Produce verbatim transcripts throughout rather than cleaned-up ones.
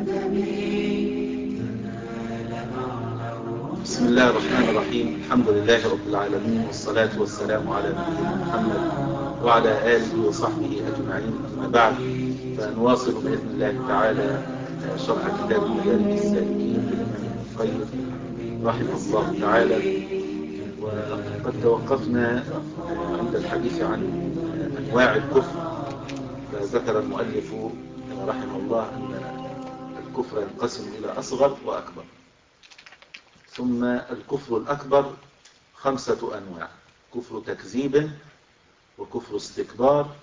بسم الله الرحمن الرحيم. الحمد لله رب العالمين، والصلاة والسلام على نبينا محمد وعلى آله وصحبه أجمعين. أما بعد، فنواصل بإذن الله تعالى شرح كتاب مدارج السالكين للإمام ابن القيم رحمه الله تعالى. وقد توقفنا عند الحديث عن أنواع الكفر، فذكر المؤلف رحمه الله أن الكفر ينقسم إلى أصغر وأكبر. ثم الكفر الأكبر خمسة أنواع: كفر تكذيب، وكفر استكبار،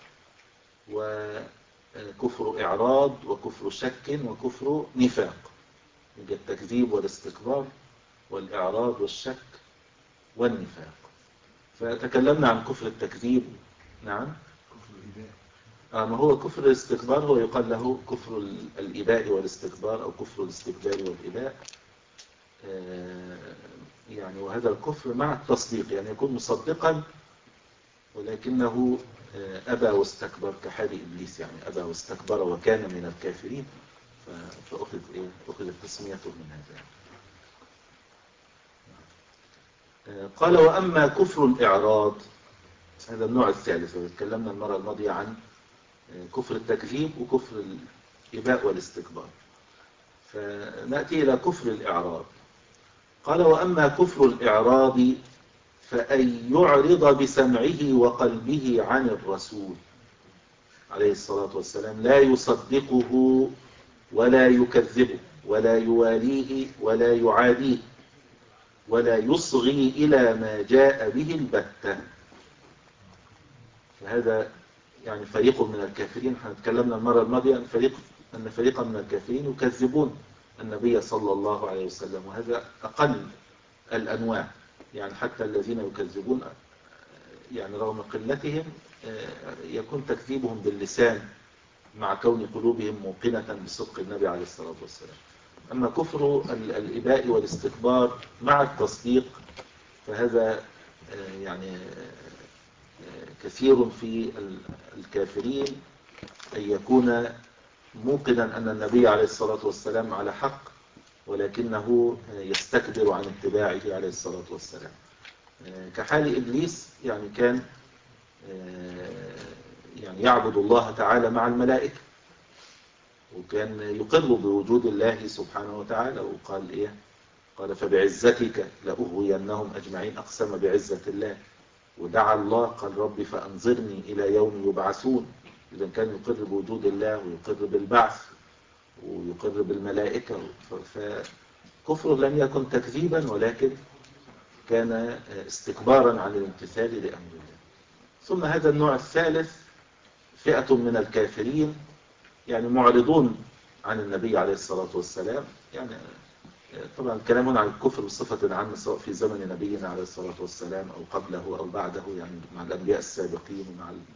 وكفر إعراض، وكفر شك، وكفر نفاق. يبقى التكذيب والاستكبار والإعراض والشك والنفاق. فتكلمنا عن كفر التكذيب. نعم، آه ما هو كفر الاستكبار هو يقال له كفر الإباء والاستكبار، أو كفر الاستكبار والإباء. يعني وهذا الكفر مع التصديق، يعني يكون مصدقا ولكنه أبى واستكبر، كحال إبليس، يعني أبى واستكبر وكان من الكافرين، فأخذ إيه؟ أخذ تسميته من هذا. قال: وأما كفر الإعراض، هذا النوع الثالث. وتكلمنا المرة الماضية عن كفر التكذيب وكفر الإباء والاستكبار، فنأتي إلى كفر الإعراض. قال: وأما كفر الإعراض فأن يعرض بسمعه وقلبه عن الرسول عليه الصلاة والسلام، لا يصدقه ولا يكذبه ولا يواليه ولا يعاديه ولا يصغي إلى ما جاء به البتة. فهذا يعني فريق من الكافرين. احنا تكلمنا المرة الماضية أن فريق أن فريقا من الكافرين يكذبون النبي صلى الله عليه وسلم، وهذا أقل الأنواع. يعني حتى الذين يكذبون يعني رغم قلتهم يكون تكذيبهم باللسان مع كون قلوبهم موقنة بصدق النبي عليه الصلاة والسلام. أما كفر الإباء والاستكبار مع التصديق فهذا يعني كثير في الكافرين، أن يكون موقنا أن النبي عليه الصلاة والسلام على حق، ولكنه يستكبر عن اتباعه عليه الصلاة والسلام، كحال إبليس. يعني كان يعني يعبد الله تعالى مع الملائكة، وكان يقر بوجود الله سبحانه وتعالى، وقال إيه؟ قال: فبعزتك لأغوينهم أجمعين. أقسم بعزة الله ودعا الله، قال: ربي فأنظرني إلى يوم يبعثون. إذا كان يقر بوجود الله ويقر بالبعث ويقر بالملائكة، فكفر لم يكن تكذيبا ولكن كان استكبارا عن الامتثال لأمر الله. ثم هذا النوع الثالث فئة من الكافرين يعني معرضون عن النبي عليه الصلاة والسلام. يعني طبعا الكلام هنا عن الكفر بصفة عامة، سواء في زمن نبينا عليه الصلاة والسلام أو قبله أو بعده، يعني مع الأنبياء السابقين ومع ال...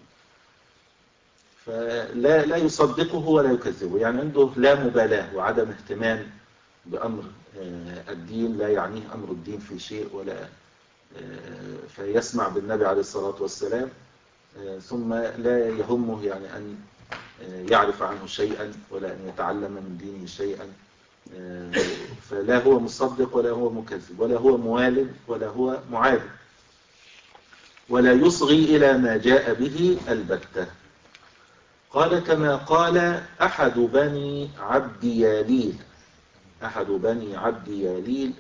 فلا لا يصدقه ولا يكذبه، يعني عنده لا مبالاة وعدم اهتمام بأمر الدين، لا يعنيه أمر الدين في شيء، ولا فيسمع بالنبي عليه الصلاة والسلام ثم لا يهمه يعني أن يعرف عنه شيئا ولا أن يتعلم من دينه شيئا. فلا هو مصدق ولا هو مكذب ولا هو موال ولا هو معاد، ولا يصغي إلى ما جاء به البتة. قال: كما قال أحد بني عبد ياليل. أحد بني عبد ياليل،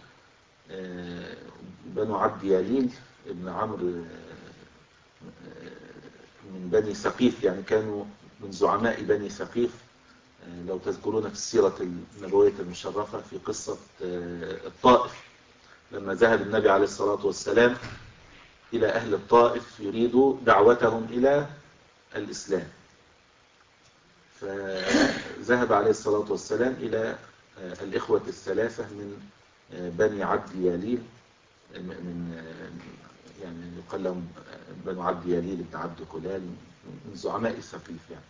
بنو عبد ياليل ابن عمرو من بني ثقيف، يعني كانوا من زعماء بني ثقيف. لو تذكرون في السيرة النبوية المشرفة في قصة الطائف، لما ذهب النبي عليه الصلاة والسلام إلى أهل الطائف يريد دعوتهم إلى الإسلام، فذهب عليه الصلاة والسلام إلى الإخوة الثلاثة من بني عبد ياليل، من يعني يقال لهم بنو عبد ياليل بن عبد كلال، من زعماء ثقيف يعني.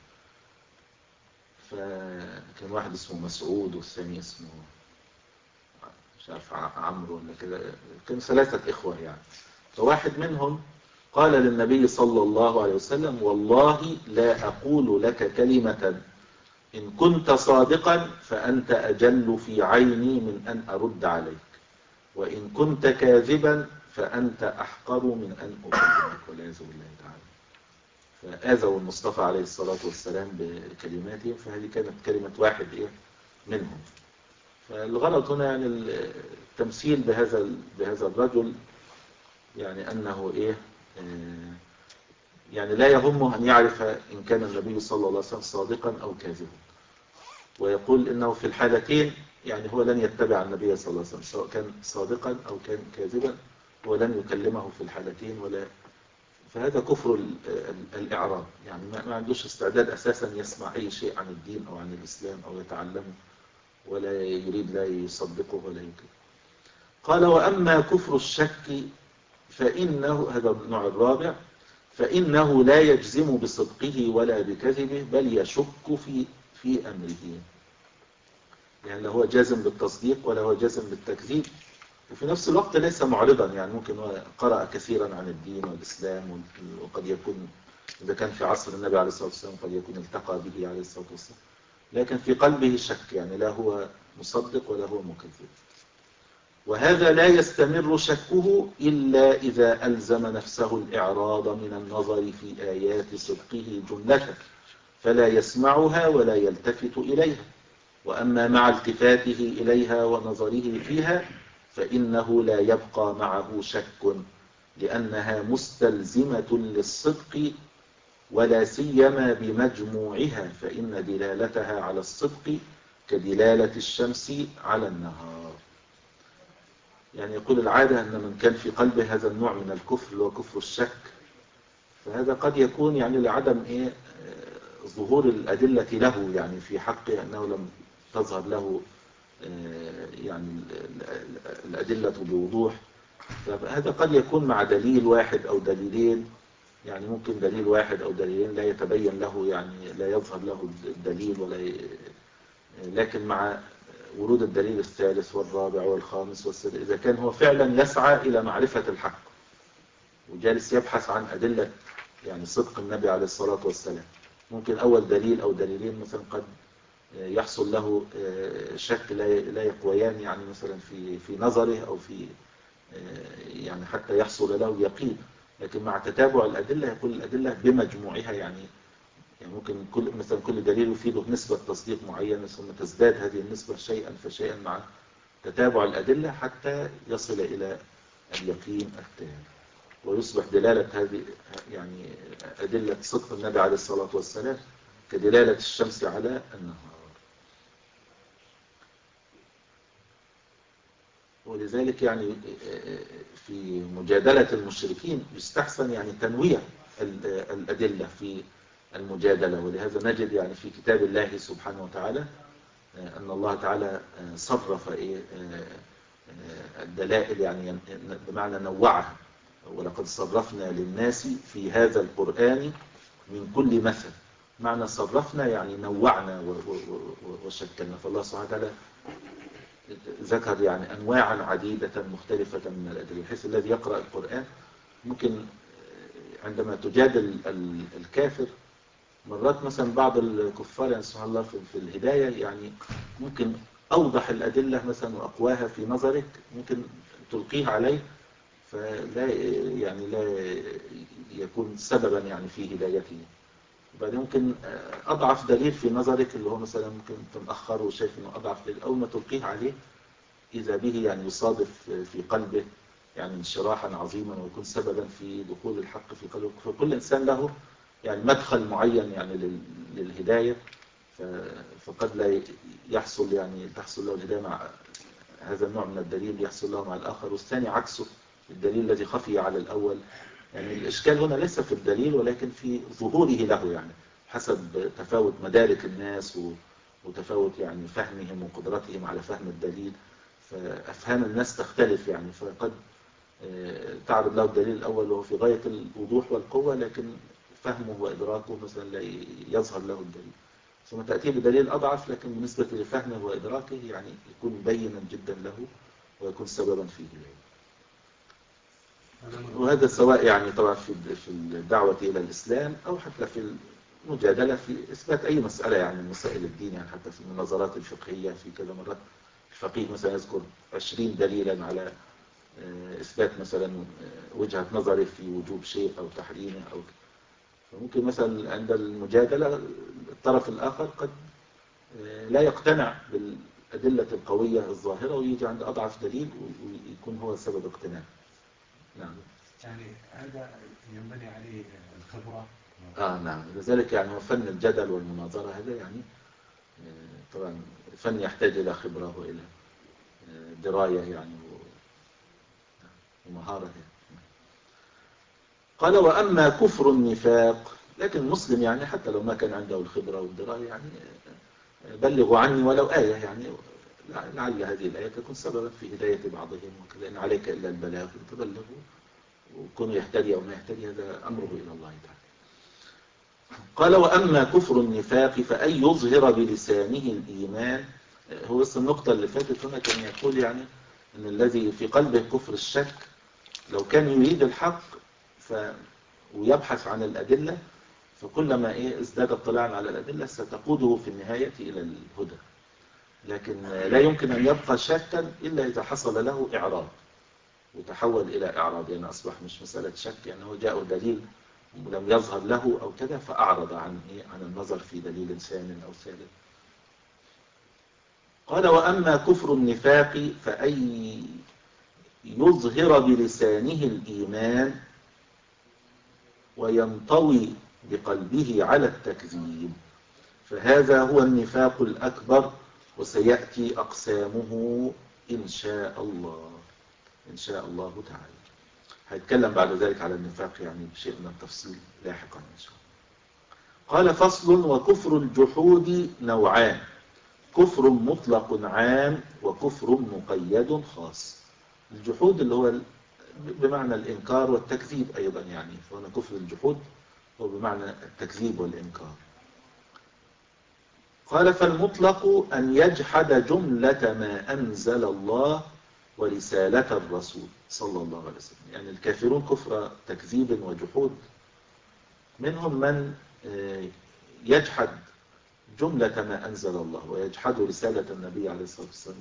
فكان واحد اسمه مسعود والثاني اسمه مش عارف عمرو ولا كده، كان ثلاثة إخوة يعني. فواحد منهم قال للنبي صلى الله عليه وسلم: والله لا أقول لك كلمة إن كنت صادقا فأنت أجل في عيني من أن أرد عليك، وإن كنت كاذبا فأنت أحقر من أن أكلمك، والعياذ بالله تعالى. فآذوا المصطفى عليه الصلاة والسلام بكلماتهم، فهذه كانت كلمة واحد إيه منهم. فالغرض هنا يعني التمثيل بهذا بهذا الرجل، يعني أنه إيه آه يعني لا يهمه أن يعرف إن كان النبي صلى الله عليه وسلم صادقا أو كاذبا، ويقول إنه في الحالتين يعني هو لن يتبع النبي صلى الله عليه وسلم، سواء كان صادقا أو كان كاذبا ولن يكلمه في الحالتين. ولا فهذا كفر الإعراض، يعني ما عندوش استعداد أساسا يسمع أي شيء عن الدين أو عن الإسلام أو يتعلمه، ولا يريد لا يصدقه ولا يكذب. قال وأما كفر الشك فإنه، هذا النوع الرابع، فإنه لا يجزم بصدقه ولا بكذبه، بل يشك في في أمره. يعني لا هو جازم بالتصديق ولا هو جازم بالتكذيب، وفي نفس الوقت ليس معرضا. يعني ممكن هو قرأ كثيرا عن الدين والإسلام، وقد يكون إذا كان في عصر النبي عليه الصلاة والسلام قد يكون التقى به عليه الصلاة والسلام، لكن في قلبه شك، يعني لا هو مصدق ولا هو مكذب. وهذا لا يستمر شكه إلا إذا ألزم نفسه الإعراض من النظر في آيات صدقه جملة، فلا يسمعها ولا يلتفت إليها. وأما مع التفاته إليها ونظره فيها فإنه لا يبقى معه شك، لأنها مستلزمة للصدق، ولا سيما بمجموعها، فإن دلالتها على الصدق كدلالة الشمس على النهار. يعني يقول العادة أن من كان في قلبه هذا النوع من الكفر اللي هو كفر الشك، فهذا قد يكون يعني لعدم إيه ظهور الأدلة له، يعني في حقه أنه لم تظهر له يعني الأدلة بوضوح. فهذا قد يكون مع دليل واحد أو دليلين، يعني ممكن دليل واحد أو دليلين لا يتبين له، يعني لا يظهر له الدليل، ولا ي... لكن مع ورود الدليل الثالث والرابع والخامس والسادس، إذا كان هو فعلا يسعى إلى معرفة الحق وجالس يبحث عن أدلة يعني صدق النبي عليه الصلاة والسلام، ممكن أول دليل أو دليلين مثلا قد يحصل له شك لا يقويان، يعني مثلا في في نظره أو في يعني حتى يحصل له يقين. لكن مع تتابع الأدلة يقول الأدلة بمجموعها، يعني يعني ممكن كل مثلا كل دليل يفيده نسبة تصديق معينة، ثم تزداد هذه النسبة شيئا فشيئا مع تتابع الأدلة حتى يصل إلى اليقين التام، ويصبح دلالة هذه يعني أدلة صدق النبي عليه الصلاة والسلام كدلالة الشمس على النهار. ولذلك يعني في مجادلة المشركين يستحسن يعني تنويع الأدلة في المجادلة، ولهذا نجد يعني في كتاب الله سبحانه وتعالى أن الله تعالى صرف الدلائل، يعني بمعنى نوعها. ولقد صرفنا للناس في هذا القرآن من كل مثل، معنى صرفنا يعني نوعنا وشكلنا. فالله سبحانه وتعالى ذكر يعني أنواعا عديدة مختلفة من الأدلة، بحيث الذي يقرأ القرآن ممكن عندما تجادل الكافر مرات مثلا بعض الكفار يعني سبحان الله في الهداية يعني ممكن أوضح الأدلة مثلا وأقواها في نظرك ممكن تلقيه عليه، فلا يعني لا يكون سببا يعني في هدايته. وبعدين ممكن أضعف دليل في نظرك اللي هو مثلا ممكن تنأخره وشايف إنه أضعف دليل، أول ما تلقيه عليه إذا به يعني يصادف في قلبه يعني انشراحا عظيما ويكون سببا في دخول الحق في قلبه. فكل إنسان له يعني مدخل معين يعني للهداية، فقد لا يحصل يعني تحصل له الهداية مع هذا النوع من الدليل، يحصل له مع الآخر، والثاني عكسه الدليل الذي خفي على الأول. يعني الإشكال هنا ليس في الدليل ولكن في ظهوره له، يعني حسب تفاوت مدارك الناس وتفاوت يعني فهمهم وقدرتهم على فهم الدليل، فأفهام الناس تختلف. يعني فقد تعرض له الدليل الأول وهو في غاية الوضوح والقوة، لكن فهمه وإدراكه مثلا لا يظهر له الدليل، ثم تأتيه بدليل أضعف لكن بالنسبة لفهمه وإدراكه يعني يكون بينا جدا له ويكون سببا في هدايته. وهذا سواء يعني طبعا في في الدعوة إلى الإسلام أو حتى في مجادلة في إثبات أي مسألة يعني من مسائل الدين، يعني حتى في المناظرات الفقهية في كذا مرة الفقيه مثلا يذكر عشرين دليلا على إثبات مثلا وجهة نظره في وجوب شيء أو تحريمه أو كده. فممكن مثلا عند المجادلة الطرف الآخر قد لا يقتنع بالأدلة القوية الظاهرة ويجي عند أضعف دليل ويكون هو سبب اقتناع. نعم. يعني هذا ينبني عليه الخبرة. آه نعم، لذلك يعني فن الجدل والمناظرة هذا يعني طبعا فن يحتاج إلى خبرة وإلى دراية يعني ومهارة. قال وأما كفر النفاق، لكن المسلم يعني حتى لو ما كان عنده الخبرة والدراية يعني بلغوا عني ولو آية، يعني لعل هذه الآية تكون سببا في هداية بعضهم وكذا، إن عليك إلا البلاغ تبلغوا وكونوا يهتدي أو ما يهتدي هذا أمره إلى الله تعالى. قال وأما كفر النفاق فأن يظهر بلسانه الإيمان. هو بس النقطة اللي فاتت هنا كان يقول يعني أن الذي في قلبه كفر الشك لو كان يريد الحق ف ويبحث عن الأدلة فكلما إيه ازداد اطلاعا على الأدلة ستقوده في النهاية إلى الهدى، لكن لا يمكن أن يبقى شاكا إلا إذا حصل له إعراض وتحول إلى إعراض، يعني أصبح مش مسألة شك يعني هو جاء دليل ولم يظهر له أو كذا فأعرض عن إيه عن النظر في دليل ثانٍ أو ثالث. قال وأما كفر النفاق فأي يظهر بلسانه الإيمان وينطوي بقلبه على التكذيب، فهذا هو النفاق الأكبر وسيأتي أقسامه إن شاء الله إن شاء الله تعالى. هيتكلم بعد ذلك على النفاق يعني بشيء من التفصيل لاحقا إن شاء الله. قال فصل وكفر الجحود نوعان، كفر مطلق عام وكفر مقيد خاص. الجحود اللي هو بمعنى الإنكار والتكذيب أيضا، يعني فهنا كفر الجحود هو بمعنى التكذيب والإنكار. قال فالمطلق أن يجحد جملة ما أنزل الله ورسالة الرسول صلى الله عليه وسلم، يعني الكافرون كفر تكذيب وجحود، منهم من يجحد جملة ما أنزل الله ويجحد رسالة النبي عليه الصلاة والسلام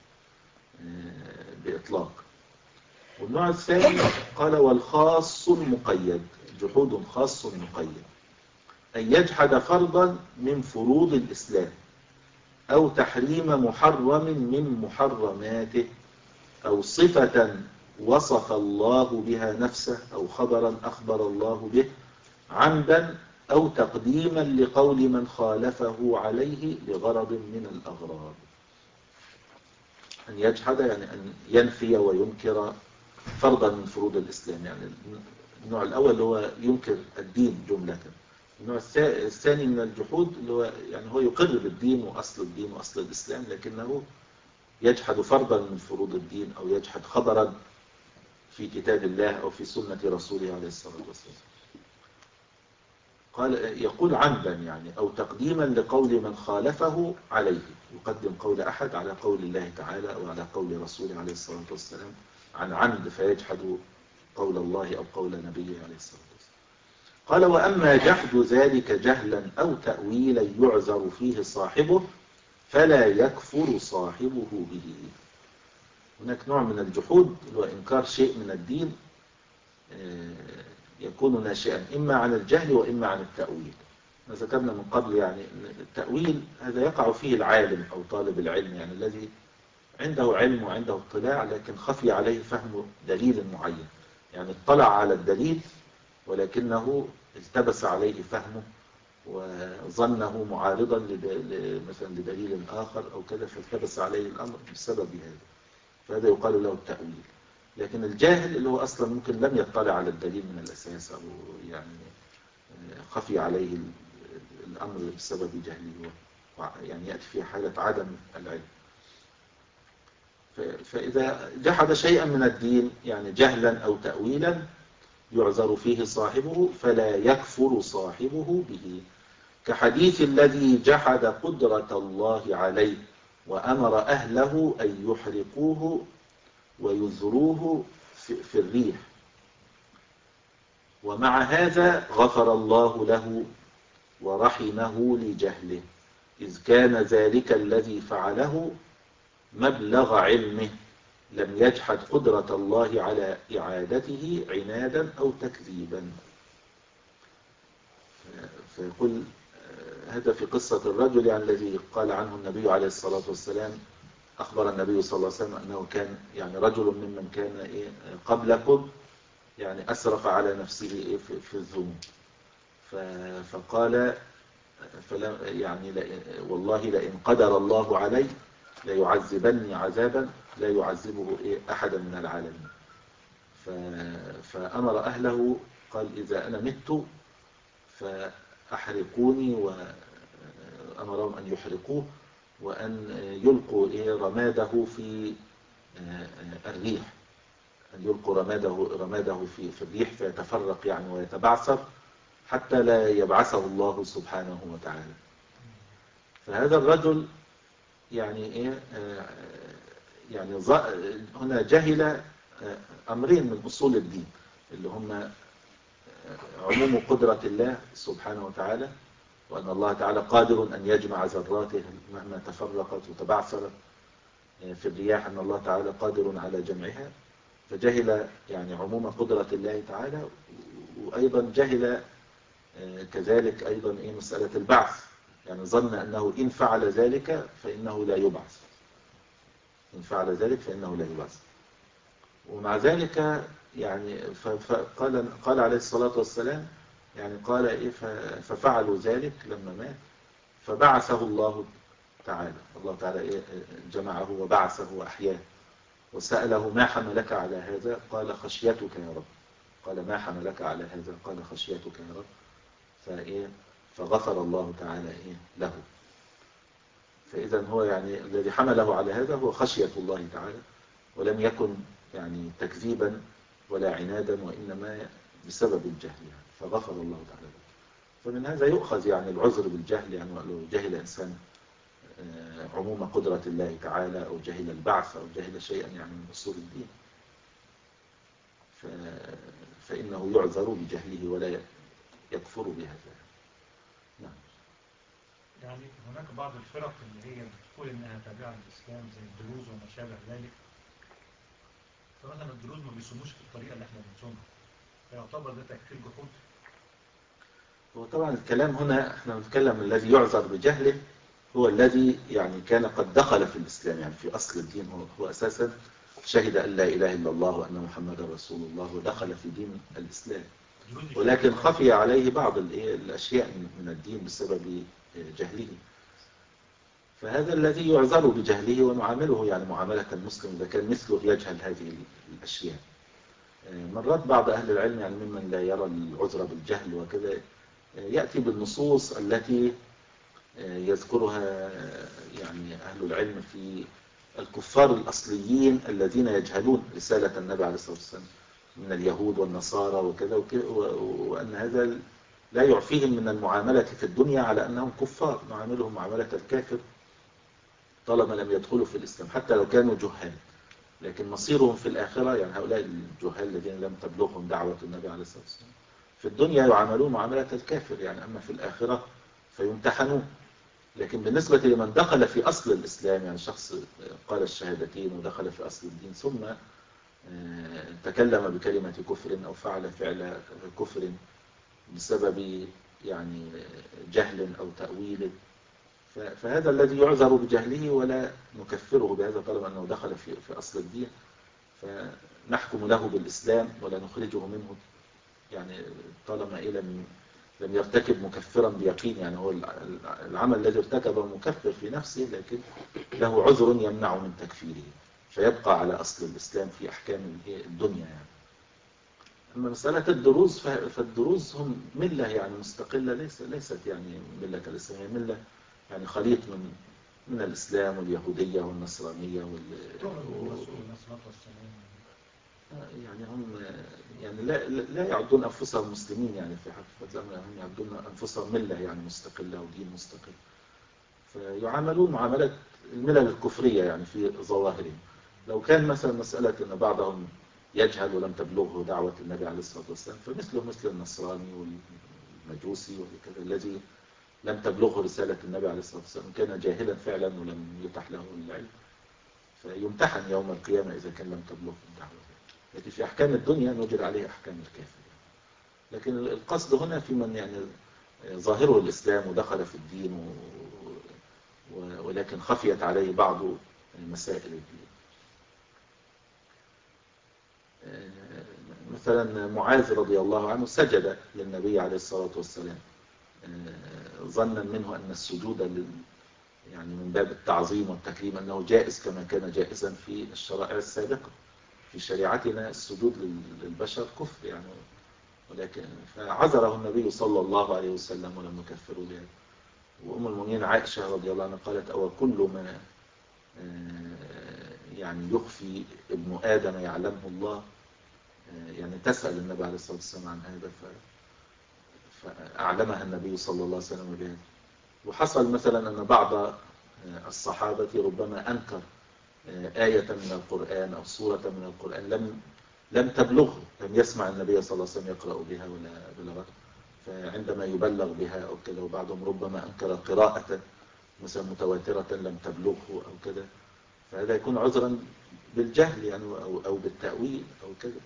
بإطلاق. والنوع الثاني قال والخاص المقيد، جحود خاص مقيد، أن يجحد فرضا من فروض الإسلام أو تحريم محرم من محرماته أو صفة وصف الله بها نفسه أو خبرا أخبر الله به عمدا أو تقديما لقول من خالفه عليه لغرض من الأغراض. أن يجحد يعني أن ينفي وينكر فرضا من فروض الإسلام، يعني النوع الأول هو ينكر الدين جملة. النوع الثاني من الجحود اللي هو يعني هو يقر بالدين وأصل الدين وأصل الإسلام لكنه يجحد فرضا من فروض الدين أو يجحد خبرا في كتاب الله أو في سنة رسوله عليه الصلاة والسلام. قال يقول عمدا يعني أو تقديما لقول من خالفه عليه، يقدم قول أحد على قول الله تعالى أو على قول رسوله عليه الصلاة والسلام عن عمد فيجحد قول الله أو قول نبيه عليه الصلاة والسلام. قال وأما جحد ذلك جهلا أو تأويلا يعذر فيه صاحبه فلا يكفر صاحبه به. هناك نوع من الجحود هو إنكار شيء من الدين يكون ناشئا إما عن الجهل وإما عن التأويل. ما ذكرنا من قبل يعني التأويل هذا يقع فيه العالم أو طالب العلم، يعني الذي عنده علم وعنده اطلاع لكن خفي عليه فهم دليل معين، يعني اطلع على الدليل ولكنه التبس عليه فهمه وظنه معارضا مثلا لدليل آخر أو كذا فالتبس عليه الأمر بسبب هذا، فهذا يقال له التأويل. لكن الجاهل اللي هو أصلا ممكن لم يطلع على الدليل من الأساس أو يعني خفي عليه الأمر بسبب جهله، يعني يأتي في حالة عدم العلم. فإذا جحد شيئا من الدين يعني جهلا أو تأويلا يعذر فيه صاحبه فلا يكفر صاحبه به، كحديث الذي جحد قدرة الله عليه وأمر أهله أن يحرقوه ويذروه في الريح ومع هذا غفر الله له ورحمه لجهله، إذ كان ذلك الذي فعله مبلغ علمه، لم يجحد قدرة الله على إعادته عنادا أو تكذيبا. فيقول هذا في قصة الرجل يعني الذي قال عنه النبي عليه الصلاة والسلام، أخبر النبي صلى الله عليه وسلم أنه كان يعني رجل ممن كان إيه قبلكم يعني أسرف على نفسه إيه في, في الذنوب، فقال فلا يعني والله لئن قدر الله علي ليعذبني عذابا لا يعذبه إيه أحدا من العالمين. فأمر أهله قال إذا أنا مت فأحرقوني، وأمرهم أن يحرقوه وأن يلقوا إيه رماده في الريح، أن يلقوا رماده رماده في في الريح فيتفرق يعني ويتبعثر حتى لا يبعثه الله سبحانه وتعالى. فهذا الرجل يعني إيه يعني هنا جهل أمرين من أصول الدين اللي هم عموم قدرة الله سبحانه وتعالى، وأن الله تعالى قادر أن يجمع ذراته مهما تفرقت وتبعثرت في الرياح، أن الله تعالى قادر على جمعها، فجهل يعني عموم قدرة الله تعالى. وأيضا جهل كذلك أيضا إيه مسألة البعث، يعني ظن أنه إن فعل ذلك فإنه لا يبعث، إن فعل ذلك فإنه لا يبعث. ومع ذلك يعني فقال قال عليه الصلاة والسلام يعني قال إيه ففعلوا ذلك لما مات فبعثه الله تعالى، الله تعالى إيه جمعه وبعثه وأحياه، وسأله ما حملك على هذا؟ قال خشيتك يا رب. قال ما حملك على هذا؟ قال خشيتك يا رب. فإيه فغفر الله تعالى إيه له. فإذا هو يعني الذي حمله على هذا هو خشية الله تعالى، ولم يكن يعني تكذيبا ولا عنادا، وإنما بسبب الجهل يعني، فغفر الله تعالى له. فمن هذا يؤخذ يعني العذر بالجهل، يعني لو جهل إنسان عموم قدرة الله تعالى أو جهل البعث أو جهل شيئا يعني من أصول الدين، فإنه يعذر بجهله ولا يكفر بهذا. نعم. يعني هناك بعض الفرق اللي هي بتقول إنها تابعة للإسلام زي الدروز وما شابه ذلك، فمثلا الدروز ما بيصوموش بالطريقة اللي احنا بنصومها، فيعتبر ده تكفير جحود؟ وطبعا الكلام هنا احنا بنتكلم الذي يعذر بجهله هو الذي يعني كان قد دخل في الإسلام، يعني في أصل الدين هو, هو أساسا شهد أن لا إله إلا الله وأن محمد رسول الله ودخل في دين الإسلام، ولكن خفي عليه بعض الأشياء من الدين بسبب جهله. فهذا الذي يعذر بجهله ونعامله يعني معاملة المسلم إذا كان مثله يجهل هذه الأشياء. مرات بعض أهل العلم يعني ممن لا يرى العذر بالجهل وكذا يأتي بالنصوص التي يذكرها يعني أهل العلم في الكفار الأصليين الذين يجهلون رسالة النبي عليه الصلاة والسلام من اليهود والنصارى وكذا، وأن هذا لا يعفيهم من المعاملة في الدنيا على أنهم كفار، نعاملهم معاملة الكافر طالما لم يدخلوا في الإسلام حتى لو كانوا جهال، لكن مصيرهم في الآخرة يعني هؤلاء الجهال الذين لم تبلغهم دعوة النبي عليه الصلاة والسلام في الدنيا يعاملون معاملة الكافر يعني، أما في الآخرة فيمتحنون. لكن بالنسبة لمن دخل في أصل الإسلام يعني شخص قال الشهادتين ودخل في أصل الدين ثم تكلم بكلمة كفر أو فعل فعل كفر بسبب يعني جهل أو تأويل، فهذا الذي يعذر بجهله ولا نكفره بهذا طالما أنه دخل في في أصل الدين، فنحكم له بالإسلام ولا نخرجه منه يعني طالما إيه لم لم يرتكب مكفرا بيقين، يعني هو العمل الذي ارتكبه مكفر في نفسه لكن له عذر يمنع من تكفيره، فيبقى على أصل الإسلام في أحكام الدنيا يعني. أما مسألة الدروز فالدروز هم ملة يعني مستقلة، ليس ليست يعني ملة الإسلام، هي ملة يعني خليط من من الإسلام واليهودية والنصرانية وال يعني هم يعني لا لا يعدون أنفسهم مسلمين يعني في حقيقة الأمر، هم يعدون أنفسهم ملة يعني مستقلة ودين مستقل، فيعاملون معاملة الملل الكفرية يعني في ظواهرهم. لو كان مثلا مسألة أن بعضهم يجهل ولم تبلغه دعوة النبي عليه الصلاة والسلام فمثله مثل النصراني والمجوسي وكذا الذي لم تبلغه رسالة النبي عليه الصلاة والسلام، كان جاهلا فعلا ولم يتح له العلم، فيمتحن يوم القيامة إذا كان لم تبلغه الدعوة. لكن في أحكام الدنيا نجري عليه أحكام الكافر. لكن القصد هنا في من يعني ظاهره الإسلام ودخل في الدين و... و... ولكن خفيت عليه بعض مسائل الدين. مثلا معاذ رضي الله عنه سجد للنبي عليه الصلاة والسلام ظنا منه أن السجود لل... يعني من باب التعظيم والتكريم أنه جائز كما كان جائزا في الشرائع السابقة. في شريعتنا السجود للبشر كفر يعني، ولكن فعذره النبي صلى الله عليه وسلم ولم يكفره بهذا. وأم المؤمنين عائشة رضي الله عنها قالت: أو كل ما يعني يخفي ابن آدم يعلمه الله، يعني تسأل النبي عليه الصلاة والسلام عن هذا فأعلمها النبي صلى الله عليه وسلم بهذا. وحصل مثلا أن بعض الصحابة ربما أنكر آية من القرآن أو سورة من القرآن لم لم تبلغه، لم يسمع النبي صلى الله عليه وسلم يقرأ بها ولا بلغته، فعندما يبلغ بها أو كذا. وبعضهم ربما أنكر قراءة مثلا متواترة لم تبلغه أو كذا، فهذا يكون عذرا بالجهل يعني أو أو بالتأويل أو كذا.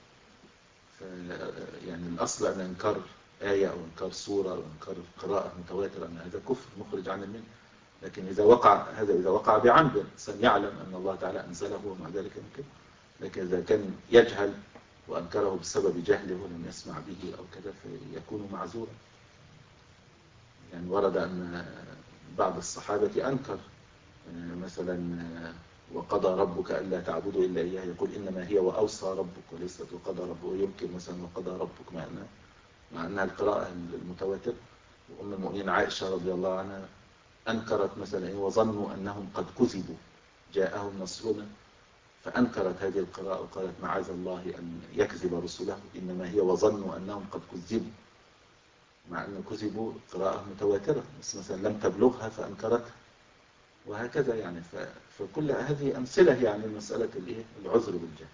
يعني الأصل أن إنكار آية أو إنكار سورة أو إنكار قراءة متواترة أن هذا كفر مخرج عن الملة. لكن إذا وقع هذا إذا وقع بعمد إنسان يعلم أن الله تعالى أنزله ومع ذلك يمكن. لكن إذا كان يجهل وأنكره بسبب جهله ولم يسمع به أو كذا فيكون معذورا. يعني ورد أن بعض الصحابة أنكر مثلا: وقضى ربك ألا تعبدوا إلا إياه، يقول إنما هي وأوصى ربك وليست وقضى ربك، يمكن مثلا وقضى ربك مع أنها مع أنها القراءة المتواترة. وأم المؤمنين عائشة رضي الله عنها أنكرت مثلا: وظنوا أنهم قد كذبوا جاءهم نصرنا، فأنكرت هذه القراءة وقالت: معاذ الله أن يكذب رسله، إنما هي وظنوا أنهم قد كذبوا، مع أن كذبوا قراءة متواترة بس مثلا لم تبلغها فأنكرتها، وهكذا يعني. فكل هذه أمثلة يعني مسألة العذر بالجهل.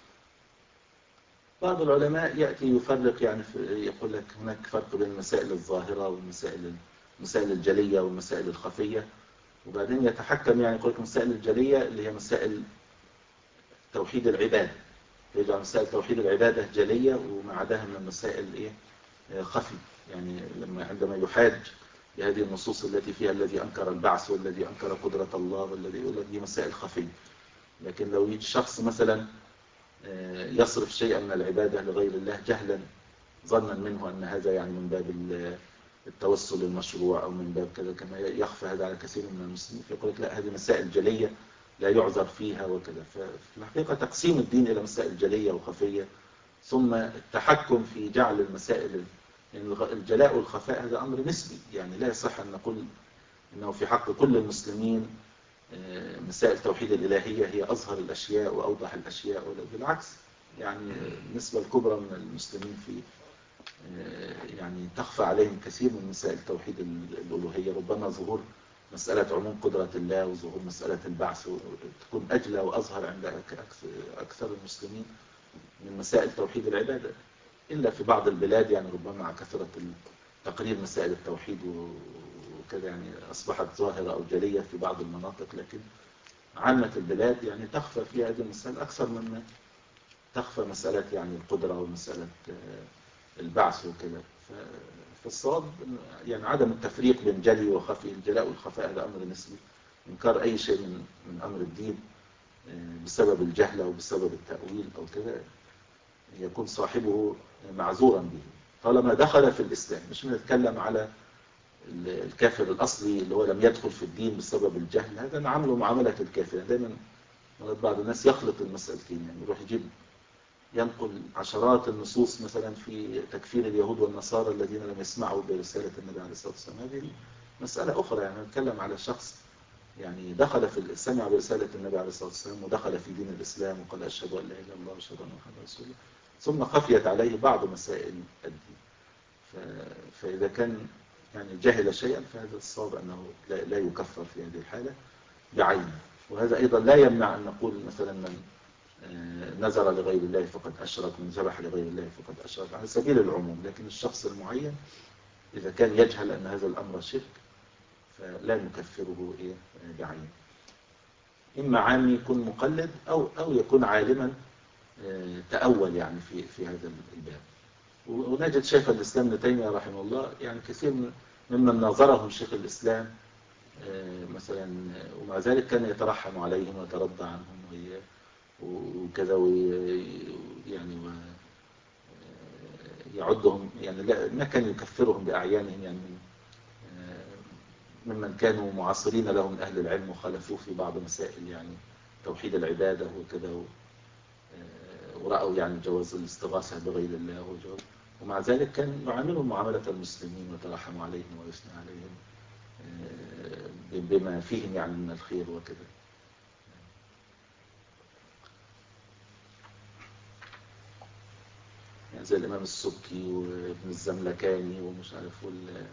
بعض العلماء يأتي يفرق يعني يقول لك هناك فرق بين المسائل الظاهرة والمسائل المسائل الجلية والمسائل الخفية، وبعدين يتحكم يعني يقول لك المسائل الجلية اللي هي مسائل توحيد العبادة، يجعل مسائل توحيد العبادة جلية وما عداها من المسائل إيه خفي. يعني لما عندما يحاج بهذه النصوص التي فيها الذي أنكر البعث والذي أنكر قدرة الله والذي يقول لك دي مسائل خفية. لكن لو يجي شخص مثلا يصرف شيئا من العبادة لغير الله جهلا ظنا منه أن هذا يعني من باب التوسل المشروع أو من باب كذا، كما يخفى هذا على كثير من المسلمين، فيقول لك لا هذه مسائل جلية لا يعذر فيها وكذا. ففي الحقيقة تقسيم الدين إلى مسائل جلية وخفية، ثم التحكم في جعل المسائل يعني الجلاء والخفاء هذا أمر نسبي. يعني لا يصح أن نقول إنه في حق كل المسلمين مسائل توحيد الإلهية هي أظهر الأشياء وأوضح الأشياء، بالعكس. يعني النسبة الكبرى من المسلمين في يعني تخفى عليهم كثير من مسائل توحيد الألوهية. ربما ظهور مسألة عموم قدرة الله وظهور مسألة البعث تكون أجلى وأظهر عند أكثر المسلمين من مسائل توحيد العبادة، إلا في بعض البلاد يعني ربما مع كثرة تقرير مسائل التوحيد وكذا يعني أصبحت ظاهرة أو جلية في بعض المناطق. لكن عامة البلاد يعني تخفى فيها هذه المسائل أكثر مما تخفى مسألة يعني القدرة ومسألة البعث وكذا. فالصواب يعني عدم التفريق بين جلي وخفي. الجلاء والخفاء هذا أمر نسبي. إنكار أي شيء من من أمر الدين بسبب الجهل أو بسبب التأويل أو كذا يكون صاحبه معذورا به طالما دخل في الإسلام. مش بنتكلم على الكافر الأصلي اللي هو لم يدخل في الدين بسبب الجهل، هذا نعامله معاملة الكافر. دايما بعض الناس يخلط المسألتين، يعني يروح يجيب ينقل عشرات النصوص مثلا في تكفير اليهود والنصارى الذين لم يسمعوا برسالة النبي عليه الصلاة والسلام. هذه مسألة أخرى. يعني نتكلم على شخص يعني دخل في سمع برسالة النبي عليه الصلاة والسلام ودخل في دين الإسلام وقال أشهد أن لا إله إلا الله وأشهد أن محمدا رسول الله، ثم خفيت عليه بعض مسائل الدين. فإذا كان يعني جهل شيئا فهذا الصواب أنه لا يكفر في هذه الحالة بعينه. وهذا أيضا لا يمنع أن نقول مثلا من نذر لغير الله فقد أشرك، من ذبح لغير الله فقد أشرك، على سبيل العموم. لكن الشخص المعين إذا كان يجهل أن هذا الأمر شرك فلا نكفره إيه بعينه. إما عام يكون مقلد أو أو يكون عالما تأول يعني في في هذا الباب. ونجد شيخ الإسلام ابن تيمية رحمه الله يعني كثير ممن ناظرهم شيخ الإسلام مثلا، ومع ذلك كان يترحم عليهم ويترضى عنهم وكذا، ويعني يعدهم يعني لا ما كان يكفرهم بأعيانهم يعني ممن كانوا معاصرين له من أهل العلم وخالفوه في بعض مسائل يعني توحيد العبادة وكذا، ورأوا يعني جواز الاستغاثة بغير الله وجواز، ومع ذلك كان يعاملهم معاملة المسلمين ويترحم عليهم ويثني عليهم بما فيهم يعني من الخير وكذا. يعني زي الإمام السبكي وابن الزملكاني ومش عارف وال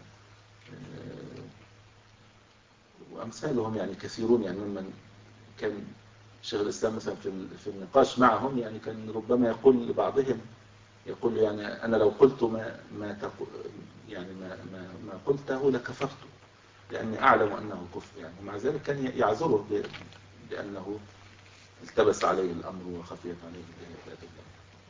وأمثالهم يعني كثيرون يعني ممن كان شيخ الإسلام مثلا في النقاش معهم يعني كان ربما يقول لبعضهم يقول يعني أنا لو قلت ما ما تقول يعني ما ما ما قلته لكفرت لأني أعلم أنه كفر يعني، ومع ذلك كان يعذره بأنه التبس عليه الأمر وخفيت عليه الآيات الله.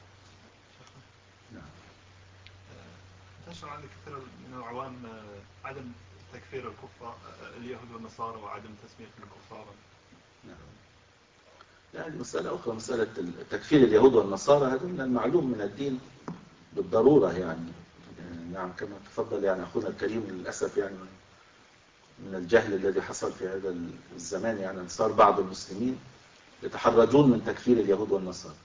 نعم. انتشر عند كثير من العوام عدم تكفير الكفار اليهود والنصارى وعدم تسميتهم كفارا. نعم. يعني مسألة أخرى، مسألة تكفير اليهود والنصارى هذا من المعلوم من الدين بالضرورة يعني. نعم كما تفضل يعني أخونا الكريم للأسف يعني من الجهل الذي حصل في هذا الزمان يعني صار بعض المسلمين يتحرجون من تكفير اليهود والنصارى،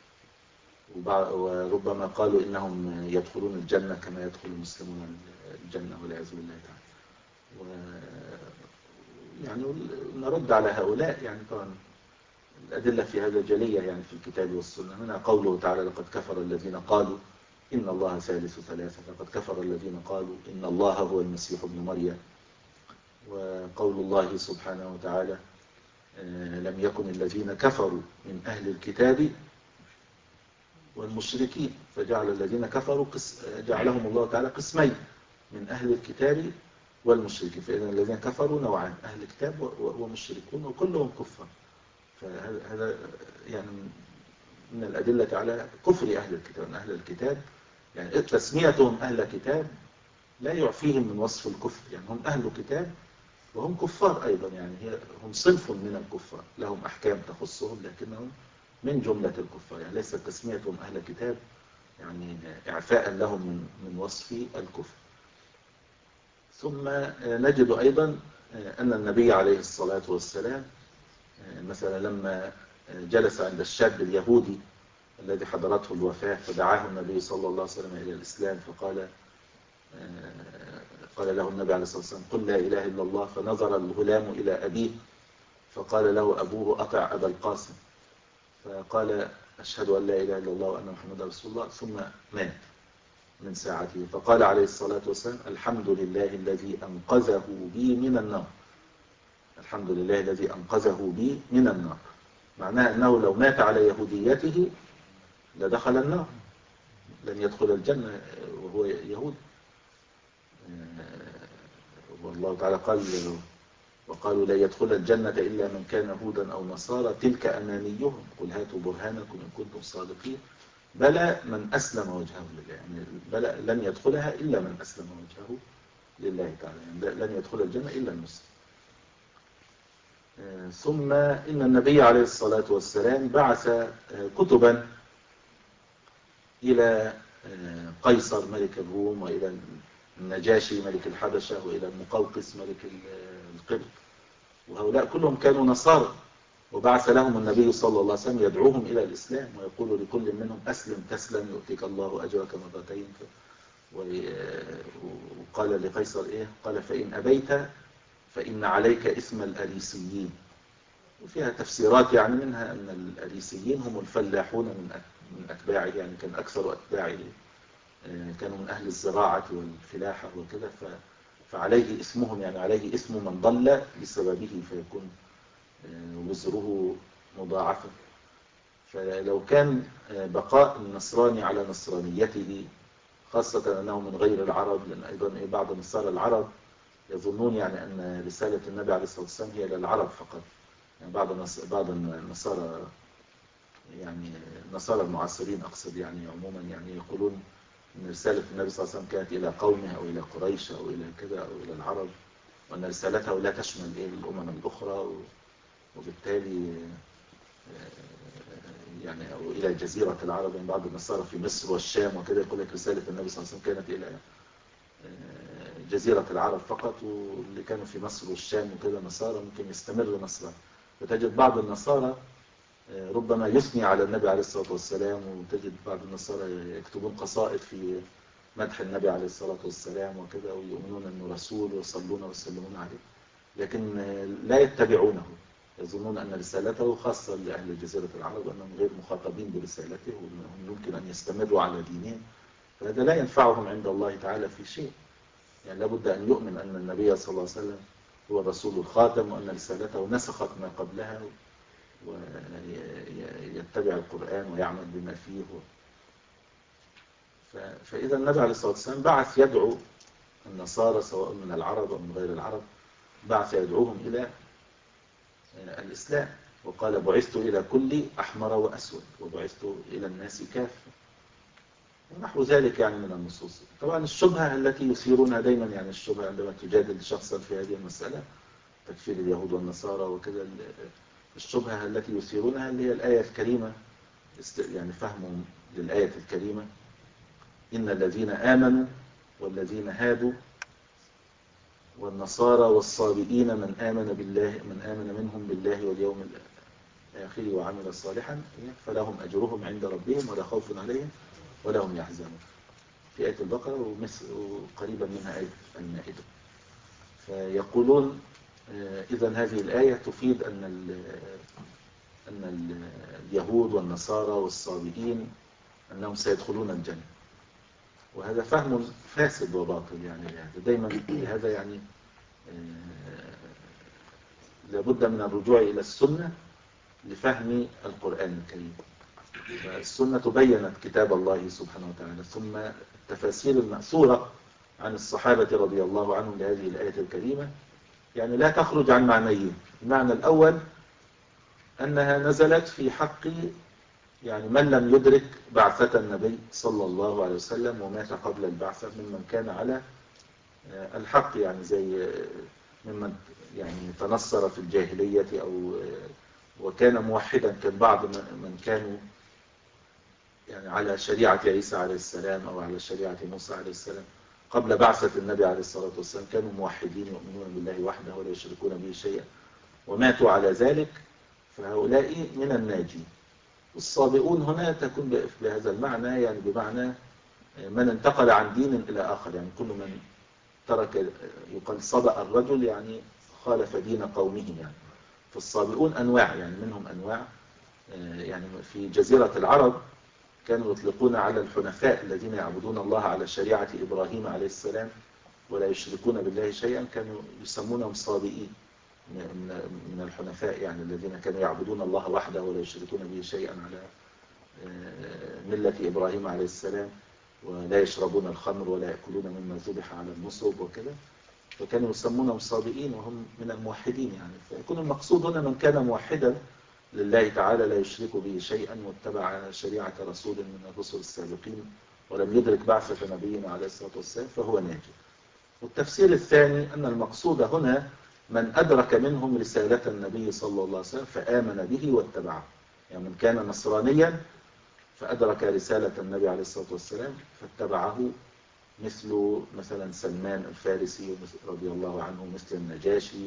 وربما قالوا إنهم يدخلون الجنة كما يدخل المسلمون الجنة والعياذ بالله تعالى. و يعني نرد على هؤلاء يعني طبعا الأدلة في هذا جلية يعني في الكتاب والسنة. هنا قوله تعالى لقد كفر الذين قالوا إن الله ثالث ثلاثة، لقد كفر الذين قالوا إن الله هو المسيح ابن مريم. وقول الله سبحانه وتعالى لم يكن الذين كفروا من أهل الكتاب والمشركين فجعل الذين كفروا قس... جعلهم الله تعالى قسمين من أهل الكتاب والمشركين، فإذا الذين كفروا نوعان أهل الكتاب ومشركون وكلهم كفار. فهذا يعني من الأدلة على كفر أهل الكتاب. من أهل الكتاب يعني تسميتهم أهل كتاب لا يعفيهم من وصف الكفر، يعني هم أهل كتاب وهم كفار أيضا، يعني هم صنف من الكفار لهم أحكام تخصهم لكنهم من جملة الكفار، يعني ليس تسميتهم أهل كتاب يعني إعفاء لهم من من وصف الكفر. ثم نجد أيضا أن النبي عليه الصلاة والسلام مثلا لما جلس عند الشاب اليهودي الذي حضرته الوفاة فدعاه النبي صلى الله عليه وسلم إلى الإسلام، فقال قال له النبي عليه الصلاة والسلام قل لا إله إلا الله، فنظر الغلام إلى أبيه فقال له أبوه أطع أبا القاسم، فقال أشهد أن لا إله إلا الله وأن محمد رسول الله، ثم مات من ساعته. فقال عليه الصلاة والسلام الحمد لله الذي أنقذه بي من النار، الحمد لله الذي أنقذه بي من النار، معناه أنه لو مات على يهوديته لدخل النار، لن يدخل الجنة وهو يهود. والله تعالى قال وقالوا لا يدخل الجنة إلا من كان هودا أو نصارى تلك أمانيهم قل هاتوا برهانكم إن كنتم صادقين بلى من أسلم وجهه لله، يعني بلى لن يدخلها إلا من أسلم وجهه لله تعالى، يعني لن يدخل الجنة إلا المسلم. ثم إن النبي عليه الصلاة والسلام بعث كتبا إلى قيصر ملك الروم وإلى النجاشي ملك الحبشة وإلى المقوقس ملك القبط، وهؤلاء كلهم كانوا نصارى، وبعث لهم النبي صلى الله عليه وسلم يدعوهم إلى الإسلام ويقول لكل منهم أسلم تسلم يؤتيك الله أجرك مرتين. وقال لقيصر إيه؟ قال فإن أبيت فإن عليك اسم الأريسيين. وفيها تفسيرات يعني منها أن الأريسيين هم الفلاحون من أتباعه، يعني كان أكثر أتباعه كانوا من أهل الزراعة والفلاحة وكذا، فعليه اسمهم يعني عليه اسم من ضل بسببه فيكون وزره مضاعفا. فلو كان بقاء النصراني على نصرانيته خاصة أنه من غير العرب، لأن أيضا بعض نصارى العرب يظنون يعني أن رسالة النبي عليه الصلاة والسلام هي للعرب فقط. يعني بعض بعض النصارى يعني النصارى المعاصرين أقصد يعني عموما يعني يقولون أن رسالة النبي صلى الله عليه وسلم كانت إلى قومه أو إلى قريش أو إلى كذا أو إلى العرب، وأن رسالته لا تشمل إيه الأمم الأخرى، وبالتالي يعني أو إلى جزيرة العرب. يعني بعض النصارى في مصر والشام وكذا يقول لك رسالة النبي صلى الله عليه وسلم كانت إلى جزيرة العرب فقط، واللي كانوا في مصر والشام وكذا نصارى ممكن يستمر نصرا. فتجد بعض النصارى ربما يثني على النبي عليه الصلاة والسلام، وتجد بعض النصارى يكتبون قصائد في مدح النبي عليه الصلاة والسلام وكذا، ويؤمنون أنه رسول ويصلون ويسلمون عليه، لكن لا يتبعونه، يظنون أن رسالته خاصة لأهل جزيرة العرب وأنهم غير مخاطبين برسالته وأنهم يمكن أن يستمروا على دينهم. فهذا لا ينفعهم عند الله تعالى في شيء. يعني لابد أن يؤمن أن النبي صلى الله عليه وسلم هو الرسول الخاتم، وأن رسالته نسخت ما قبلها، ويتبع القرآن ويعمل بما فيه. فإذا النبي عليه الصلاة والسلام بعث يدعو النصارى سواء من العرب أو من غير العرب، بعث يدعوهم إلى الإسلام، وقال بعثت إلى كل أحمر وأسود وبعثت إلى الناس كافة ونحو ذلك يعني من النصوص. طبعا الشبهة التي يثيرونها دايما، يعني الشبهة عندما تجادل شخصا في هذه المسألة تكفير اليهود والنصارى وكذا، الشبهة التي يثيرونها اللي هي الآية الكريمة، يعني فهمهم للآية الكريمة إن الذين آمنوا والذين هادوا والنصارى والصابئين من آمن بالله من آمن منهم بالله واليوم الآخر وعمل صالحا فلهم أجرهم عند ربهم ولا خوف عليهم ولا هم يحزنون، في آية البقرة ومثل قريبا منها آية المائدة. فيقولون إذن هذه الآية تفيد أن أن اليهود والنصارى والصابئين أنهم سيدخلون الجنة، وهذا فهم فاسد وباطل. يعني هذا دايما لهذا يعني لابد من الرجوع إلى السنة لفهم القرآن الكريم. فالسنة بيّنت كتاب الله سبحانه وتعالى، ثم التفاسير المأثورة عن الصحابة رضي الله عنهم لهذه الآية الكريمة يعني لا تخرج عن معنيين. المعنى الأول أنها نزلت في حق يعني من لم يدرك بعثة النبي صلى الله عليه وسلم ومات قبل البعثة ممن كان على الحق، يعني زي ممن يعني تنصر في الجاهلية أو وكان موحدا، كان بعض من كانوا يعني على شريعة عيسى عليه السلام أو على شريعة موسى عليه السلام قبل بعثة النبي عليه الصلاة والسلام، كانوا موحدين يؤمنون بالله وحده ولا يشركون به شيئا وماتوا على ذلك، فهؤلاء من الناجين. والصابئون هنا تكون بهذا المعنى، يعني بمعنى من انتقل عن دين إلى آخر، يعني كل من ترك، يقال صبأ الرجل يعني خالف دين قومه. يعني فالصابئون أنواع، يعني منهم أنواع، يعني في جزيرة العرب كانوا يطلقون على الحنفاء الذين يعبدون الله على شريعة إبراهيم عليه السلام ولا يشركون بالله شيئا، كانوا يسمونهم صابئين من الحنفاء، يعني الذين كانوا يعبدون الله وحده ولا يشركون به شيئا على ملة إبراهيم عليه السلام، ولا يشربون الخمر ولا يأكلون مما ذبح على النصب وكذا، فكانوا يسمونهم صابئين وهم من الموحدين. يعني فيكون المقصود هنا من كان موحدا لله تعالى لا يشرك به شيئا واتبع شريعة رسول من الرسل السابقين ولم يدرك بعثة نبينا عليه الصلاة والسلام فهو ناجي. والتفسير الثاني أن المقصود هنا من أدرك منهم رسالة النبي صلى الله عليه وسلم فآمن به واتبعه، يعني من كان نصرانيا فأدرك رسالة النبي عليه الصلاة والسلام فاتبعه، مثل مثلا سلمان الفارسي رضي الله عنه، مثل النجاشي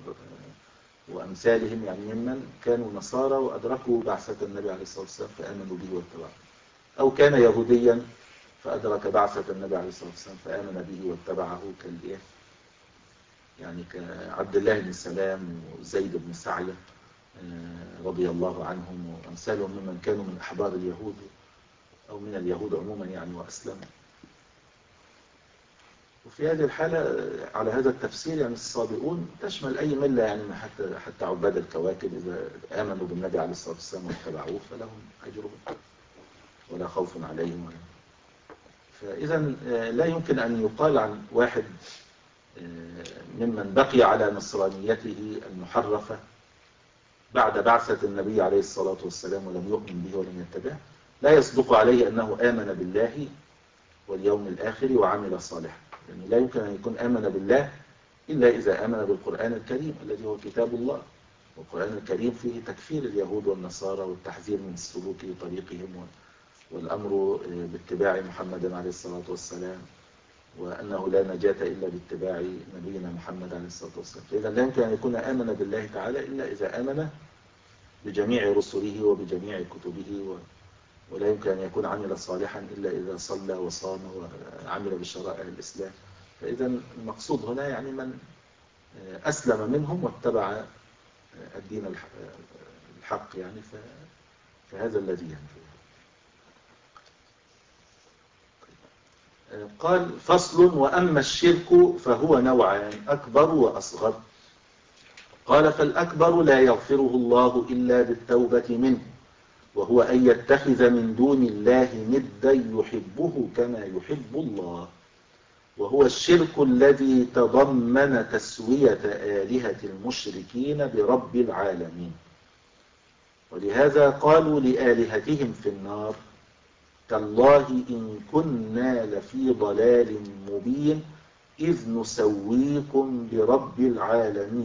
وأمثالهم، يعني ممن كانوا نصارى وأدركوا بعثة النبي عليه الصلاة والسلام فآمنوا به واتبعه، أو كان يهوديا فأدرك بعثة النبي عليه الصلاة والسلام فآمن به واتبعه، كالإيه يعني كعبد الله بن سلام وزيد بن سعية رضي الله عنهم وأمثالهم ممن كانوا من أحبار اليهود أو من اليهود عموما يعني وأسلموا. وفي هذه الحالة على هذا التفسير يعني الصابئون تشمل أي ملة، يعني حتى حتى عباد الكواكب إذا آمنوا بالنبي عليه الصلاة والسلام واتبعوه فلهم أجرهم ولا خوف عليهم ولا. فإذا لا يمكن أن يقال عن واحد ممن بقي على نصرانيته المحرفة بعد بعثة النبي عليه الصلاة والسلام ولم يؤمن به ولم يتبعه، لا يصدق عليه أنه آمن بالله واليوم الآخر وعمل صالحا، يعني لا يمكن أن يكون آمن بالله إلا إذا آمن بالقرآن الكريم الذي هو كتاب الله. والقرآن الكريم فيه تكفير اليهود والنصارى والتحذير من السلوك بطريقهم والأمر باتباع محمد عليه الصلاة والسلام، وأنه لا نجاة إلا باتباع نبينا محمد عليه الصلاة والسلام. فإذا لا يمكن أن يكون آمن بالله تعالى إلا إذا آمن بجميع رسله وبجميع كتبه، ولا يمكن أن يكون عمل صالحا إلا إذا صلى وصام وعمل بشرائع الإسلام. فإذا المقصود هنا يعني من أسلم منهم واتبع الدين الحق، يعني فهذا الذي ينفع. قال فصل: وأما الشرك فهو نوعان، أكبر وأصغر. قال: فالأكبر لا يغفره الله إلا بالتوبة منه، وهو أن يتخذ من دون الله ندا يحبه كما يحب الله، وهو الشرك الذي تضمن تسوية آلهة المشركين برب العالمين. ولهذا قالوا لآلهتهم في النار: تالله إن كنا لفي ضلال مبين إذ نسويكم برب العالمين،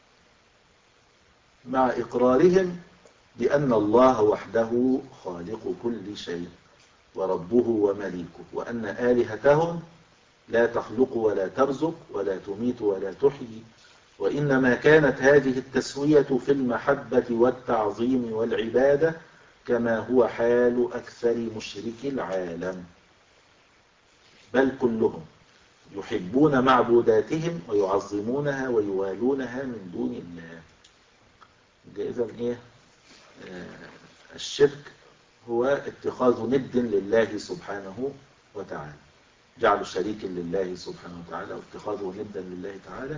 مع إقرارهم بأن الله وحده خالق كل شيء وربه ومليكه، وأن آلهتهم لا تخلق ولا ترزق ولا تميت ولا تحيي، وإنما كانت هذه التسوية في المحبة والتعظيم والعبادة كما هو حال أكثر مشركي العالم، بل كلهم يحبون معبوداتهم ويعظمونها ويوالونها من دون الله. إذن إيه؟ آه الشرك هو اتخاذ ند لله سبحانه وتعالى، جعل شريك لله سبحانه وتعالى واتخاذه ندا لله تعالى،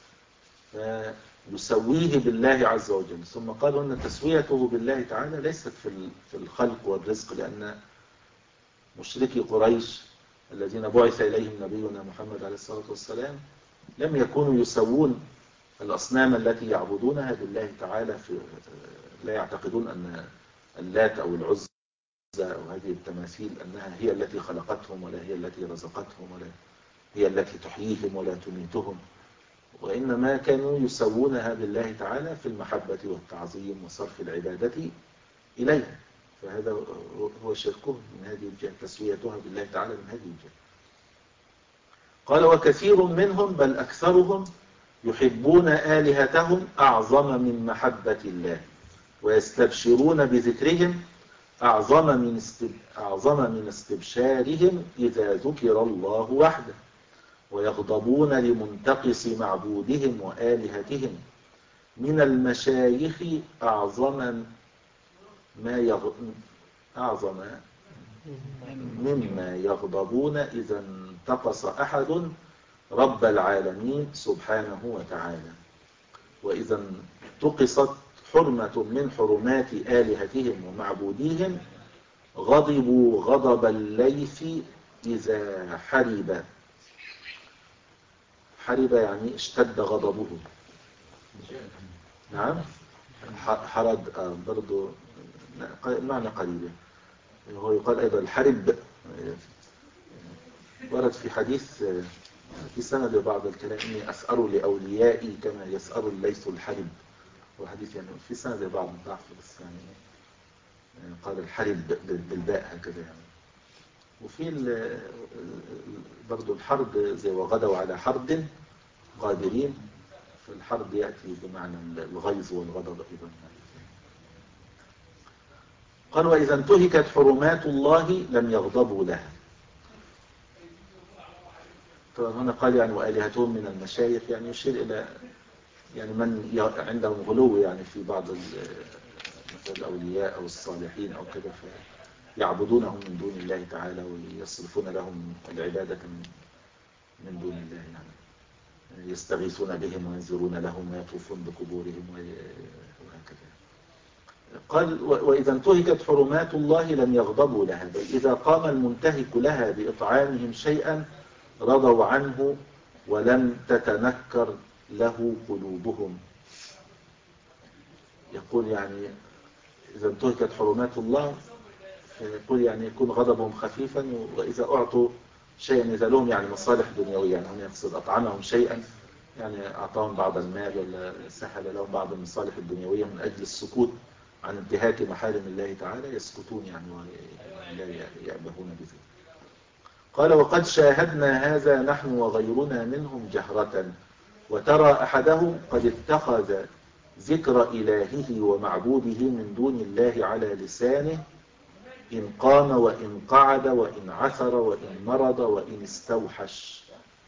فيسويه بالله عز وجل. ثم قالوا أن تسويته بالله تعالى ليست في الخلق والرزق، لأن مشركي قريش الذين بعث إليهم نبينا محمد عليه الصلاة والسلام لم يكونوا يسوون الأصنام التي يعبدونها بالله تعالى، في لا يعتقدون أن اللات أو العزى أو هذه التماثيل أنها هي التي خلقتهم ولا هي التي رزقتهم ولا هي التي تحييهم ولا تميتهم، وإنما كانوا يسوونها بالله تعالى في المحبة والتعظيم وصرف العبادة إليها. فهذا هو شركه من هذه الجهة، تسويتها بالله تعالى من هذه الجهة. قال: وكثير منهم بل أكثرهم يحبون آلهتهم أعظم من محبة الله، ويستبشرون بذكرهم أعظم من أعظم من استبشارهم إذا ذكر الله وحده، ويغضبون لمنتقص معبودهم وآلهتهم من المشايخ أعظم ما يغ... أعظم مما يغضبون إذا انتقص أحد رب العالمين سبحانه وتعالى، وإذا انتقصت حرمة من حرمات آلهتهم ومعبوديهم غضبوا غضب الليث إذا حرب. حرب يعني اشتد غضبه. نعم، حرد آه برضو معنى قريبة. هو يقال أيضا الحرب، ورد في حديث في سند بعض الكلام: إني أسأر لأوليائي كما يسأر الليث الحرب. وحديث يعني في سند بعض الضعف، بس يعني قال الحرب بالباء هكذا يعني. وفي برضو الحرب زي وغدوا على حرب قادرين، فالحرب يأتي بمعنى الغيظ والغضب أيضا. قال: وإذا انتهكت حرمات الله لم يغضبوا لها. طبعا هنا قال يعني وآلهتهم من المشايخ، يعني يشير إلى يعني من عندهم غلو يعني في بعض مثل الأولياء أو الصالحين أو كذا، فيعبدونهم من دون الله تعالى ويصرفون لهم العبادة من دون الله، يعني يستغيثون بهم وينذرون لهم ويطوفون بقبورهم وهكذا. قال: وإذا انتهكت حرمات الله لم يغضبوا لها، بل إذا قام المنتهك لها بإطعامهم شيئا رضوا عنه ولم تتنكر له قلوبهم. يقول يعني إذا انتهكت حرمات الله فيقول يعني يكون غضبهم خفيفا، وإذا أعطوا شيئا إذا لهم يعني مصالح دنيوية، يعني هم يقصد أطعمهم شيئا يعني أعطاهم بعض المال ولا سهل لهم بعض المصالح الدنيوية من أجل السكوت عن انتهاك محارم الله تعالى يسكتون يعني ولا يأبهون بذلك. قال وقد شاهدنا هذا نحن وغيرنا منهم جهرة، وترى أحدهم قد اتخذ ذكر إلهه ومعبوده من دون الله على لسانه إن قام وإن قعد وإن عثر وإن مرض وإن استوحش.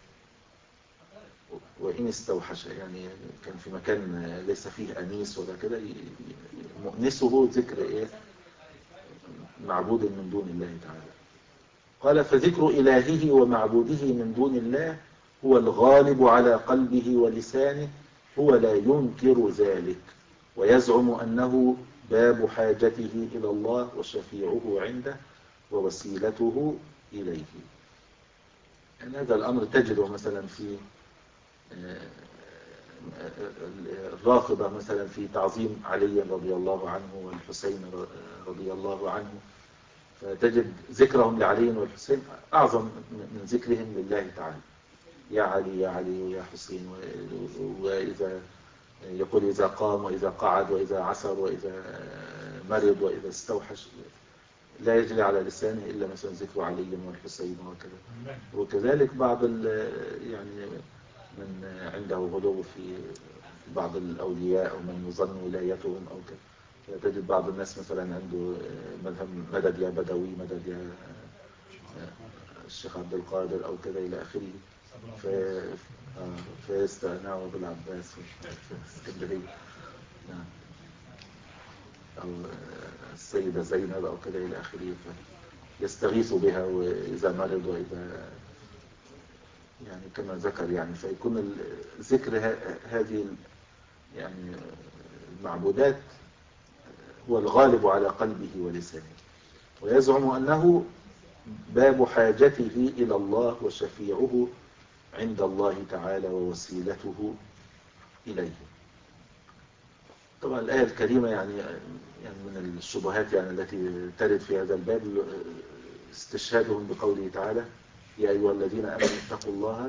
وإن استوحش يعني كان في مكان ليس فيه أنيس ولا كده، مؤنسه ذكر إيه معبود من دون الله تعالى. قال فذكر إلهه ومعبوده من دون الله هو الغالب على قلبه ولسانه، هو لا ينكر ذلك ويزعم أنه باب حاجته إلى الله وشفيعه عنده ووسيلته إليه. يعني هذا الأمر تجده مثلا في الرافضة مثلا في تعظيم علي رضي الله عنه والحسين رضي الله عنه، فتجد ذكرهم لعلي والحسين أعظم من ذكرهم لله تعالى. يا علي يا علي يا حسين، وإذا يقول إذا قام وإذا قعد وإذا عثر وإذا مرض وإذا استوحش لا يجري على لسانه إلا مثلا ذكر علي والحسين وكذا. وكذلك بعض يعني من عنده غلو في بعض الأولياء أو من يظن ولايتهم أو كذا، تجد بعض الناس مثلا عنده مذهب مدد يا بدوي، مدد يا الشيخ عبد القادر أو كذا إلى آخره، فيستعناه بالعباس في اسكندرية أو السيدة زينب أو كذا إلى آخره، فيستغيث بها وإذا مرض وإذا يعني كما ذكر يعني. فيكون ذكر هذه يعني المعبودات هو الغالب على قلبه ولسانه، ويزعم أنه باب حاجته إلى الله وشفيعه عند الله تعالى ووسيلته إليه. طبعا الآية الكريمة يعني يعني من الشبهات يعني التي ترد في هذا الباب استشهادهم بقوله تعالى يا أيها الذين آمنوا اتقوا الله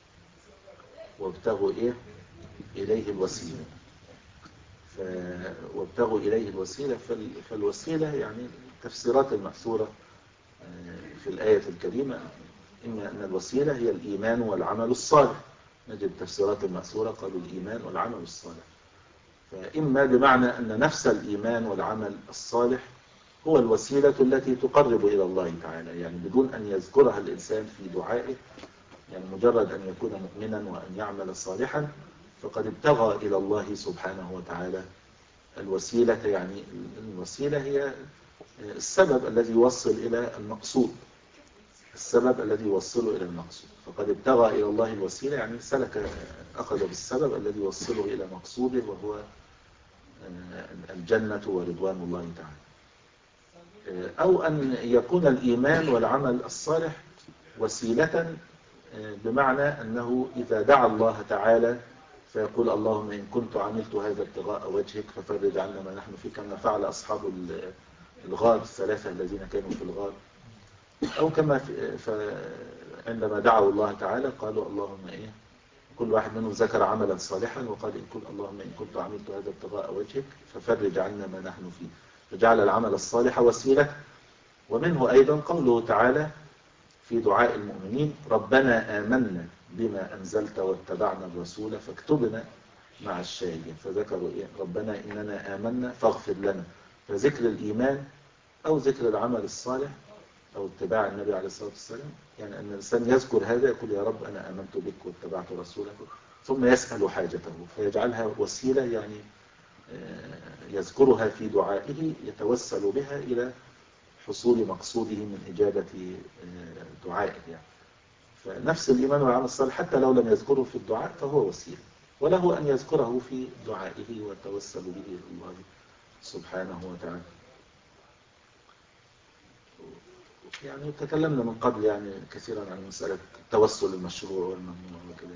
وابتغوا إيه إليه الوسيلة. ف... وابتغوا إليه الوسيلة، فال... فالوسيلة يعني التفسيرات المأثورة في الآية الكريمة إما أن الوسيلة هي الإيمان والعمل الصالح. نجد تفسيرات المأثورة قالوا الإيمان والعمل الصالح، فإما بمعنى أن نفس الإيمان والعمل الصالح هو الوسيلة التي تقرب إلى الله تعالى، يعني بدون أن يذكرها الإنسان في دعائه، يعني مجرد أن يكون مؤمنا وأن يعمل صالحا فقد ابتغى إلى الله سبحانه وتعالى الوسيلة. يعني الوسيلة هي السبب الذي يوصل إلى المقصود، السبب الذي يوصله إلى المقصود، فقد ابتغى إلى الله الوسيلة يعني سلك أخذ بالسبب الذي يوصله إلى مقصوده وهو الجنة ورضوان الله تعالى. أو أن يكون الإيمان والعمل الصالح وسيلة بمعنى أنه إذا دعا الله تعالى فيقول اللهم إن كنت عملت هذا ابتغاء وجهك ففرج عنا ما نحن فيه، كما فعل أصحاب الغار الثلاثة الذين كانوا في الغار. أو كما عندما دعوا الله تعالى قالوا اللهم إيه، كل واحد منهم ذكر عملا صالحا وقال إن كنت اللهم إن كنت عملت هذا ابتغاء وجهك ففرج عنا ما نحن فيه، فجعل العمل الصالح وسيلة. ومنه أيضا قوله تعالى في دعاء المؤمنين ربنا آمنا بما أنزلت واتبعنا الرسول فاكتبنا مع الشاهدين، فذكروا إيه ربنا إننا آمنا فاغفر لنا. فذكر الإيمان أو ذكر العمل الصالح أو اتباع النبي عليه الصلاة والسلام، يعني أن الإنسان يذكر هذا يقول يا رب أنا آمنت بك واتبعت رسولك، ثم يسأل حاجته فيجعلها وسيلة، يعني يذكرها في دعائه يتوسل بها إلى حصول مقصوده من إجابة دعائه يعني. فنفس الإيمان والعمل الصالح حتى لو لم يذكره في الدعاء فهو وسيلة، وله أن يذكره في دعائه والتوسل به إلى الله سبحانه وتعالى. يعني تكلمنا من قبل يعني كثيرا عن مسألة التوسل المشروع والممنوع وكذا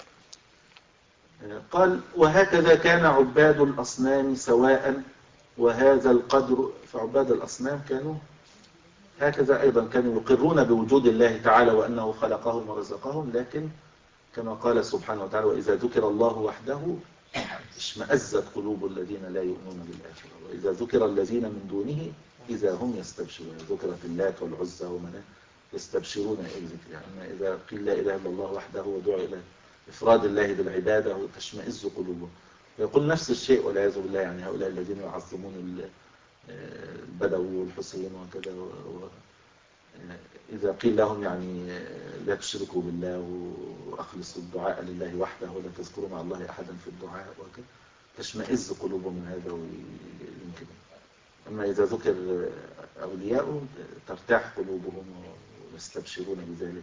يعني. قال وهكذا كان عباد الأصنام سواء وهذا القدر. فعباد الأصنام كانوا هكذا أيضا، كانوا يقرون بوجود الله تعالى وأنه خلقهم ورزقهم، لكن كما قال سبحانه وتعالى وإذا ذكر الله وحده اشمأزت قلوب الذين لا يؤمنون بالآخرة وإذا ذكر الذين من دونه إذا هم يستبشرون. ذكرت اللات والعزى ومناه يستبشرون أي ذكر. يعني إذا قيل لا إله إلا الله وحده ودعا إلى إفراد الله بالعبادة تشمئز قلوبهم. ويقول نفس الشيء والعياذ بالله، يعني هؤلاء الذين يعظمون البدوي والحسين وكذا و... إذا قيل لهم يعني لا تشركوا بالله وأخلصوا الدعاء لله وحده ولا تذكروا مع الله أحدا في الدعاء وكذا تشمئز قلوبهم من هذا ويمكن. أما إذا ذكر أولياء ترتاح قلوبهم ويستبشرون بذلك.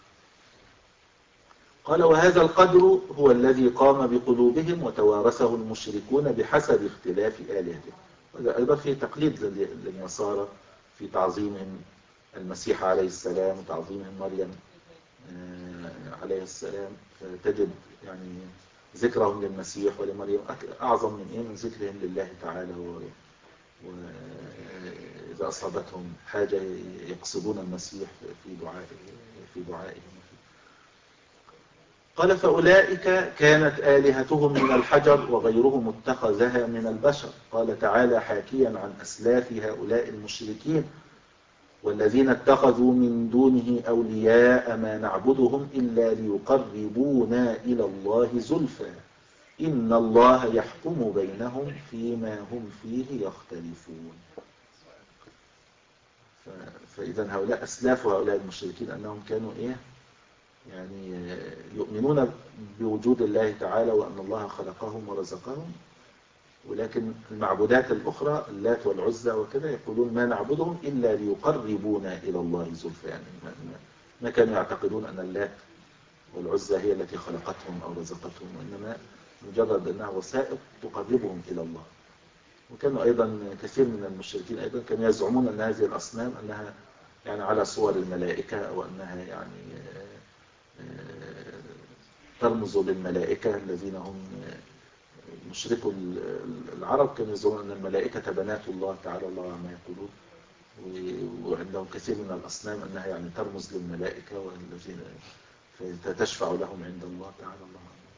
قال وهذا القدر هو الذي قام بقلوبهم وتوارثه المشركون بحسب اختلاف آلهتهم. وهذا أيضا في تقليد للنصارى في تعظيمهم المسيح عليه السلام وتعظيمهم مريم عليه السلام. فتجد يعني ذكرهم للمسيح ولمريم أعظم من إيه من ذكرهم لله تعالى. وإذا أصابتهم حاجة يقصدون المسيح في دعائه في دعائهم. قال فأولئك كانت آلهتهم من الحجر وغيرهم اتخذها من البشر. قال تعالى حاكيا عن أسلاف هؤلاء المشركين والذين اتخذوا من دونه أولياء ما نعبدهم إلا ليقربونا إلى الله زلفى إن الله يحكم بينهم فيما هم فيه يختلفون. فإذا هؤلاء أسلاف هؤلاء المشركين أنهم كانوا إيه يعني يؤمنون بوجود الله تعالى وأن الله خلقهم ورزقهم، ولكن المعبودات الأخرى اللات والعزى وكذا يقولون ما نعبدهم إلا ليقربونا إلى الله زلفى. يعني ما كانوا يعتقدون أن اللات والعزى هي التي خلقتهم أو رزقتهم، وإنما مجرد أنها وسائل تقربهم إلى الله. وكانوا أيضا كثير من المشركين أيضا كانوا يزعمون أن هذه الأصنام أنها يعني على صور الملائكة أو أنها يعني ترمز للملائكة الذين هم مشركوا العرب. كانوا يزعمون أن الملائكة بنات الله تعالى الله عما يقولون، وعندهم كثير من الأصنام أنها يعني ترمز للملائكة والذين فتشفع لهم عند الله تعالى الله.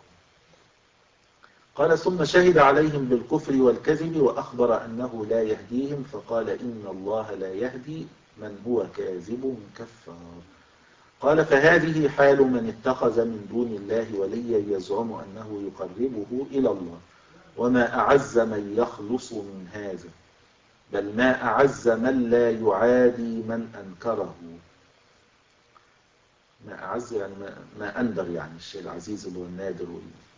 قال ثم شهد عليهم بالكفر والكذب وأخبر أنه لا يهديهم فقال إن الله لا يهدي من هو كاذب كفار. قال فهذه حال من اتخذ من دون الله وليا يزعم أنه يقربه إلى الله وما أعز من يخلص من هذا بل ما أعز من لا يعادي من أنكره. ما أعز يعني ما, ما أندر يعني الشيء العزيز اللي هو النادر.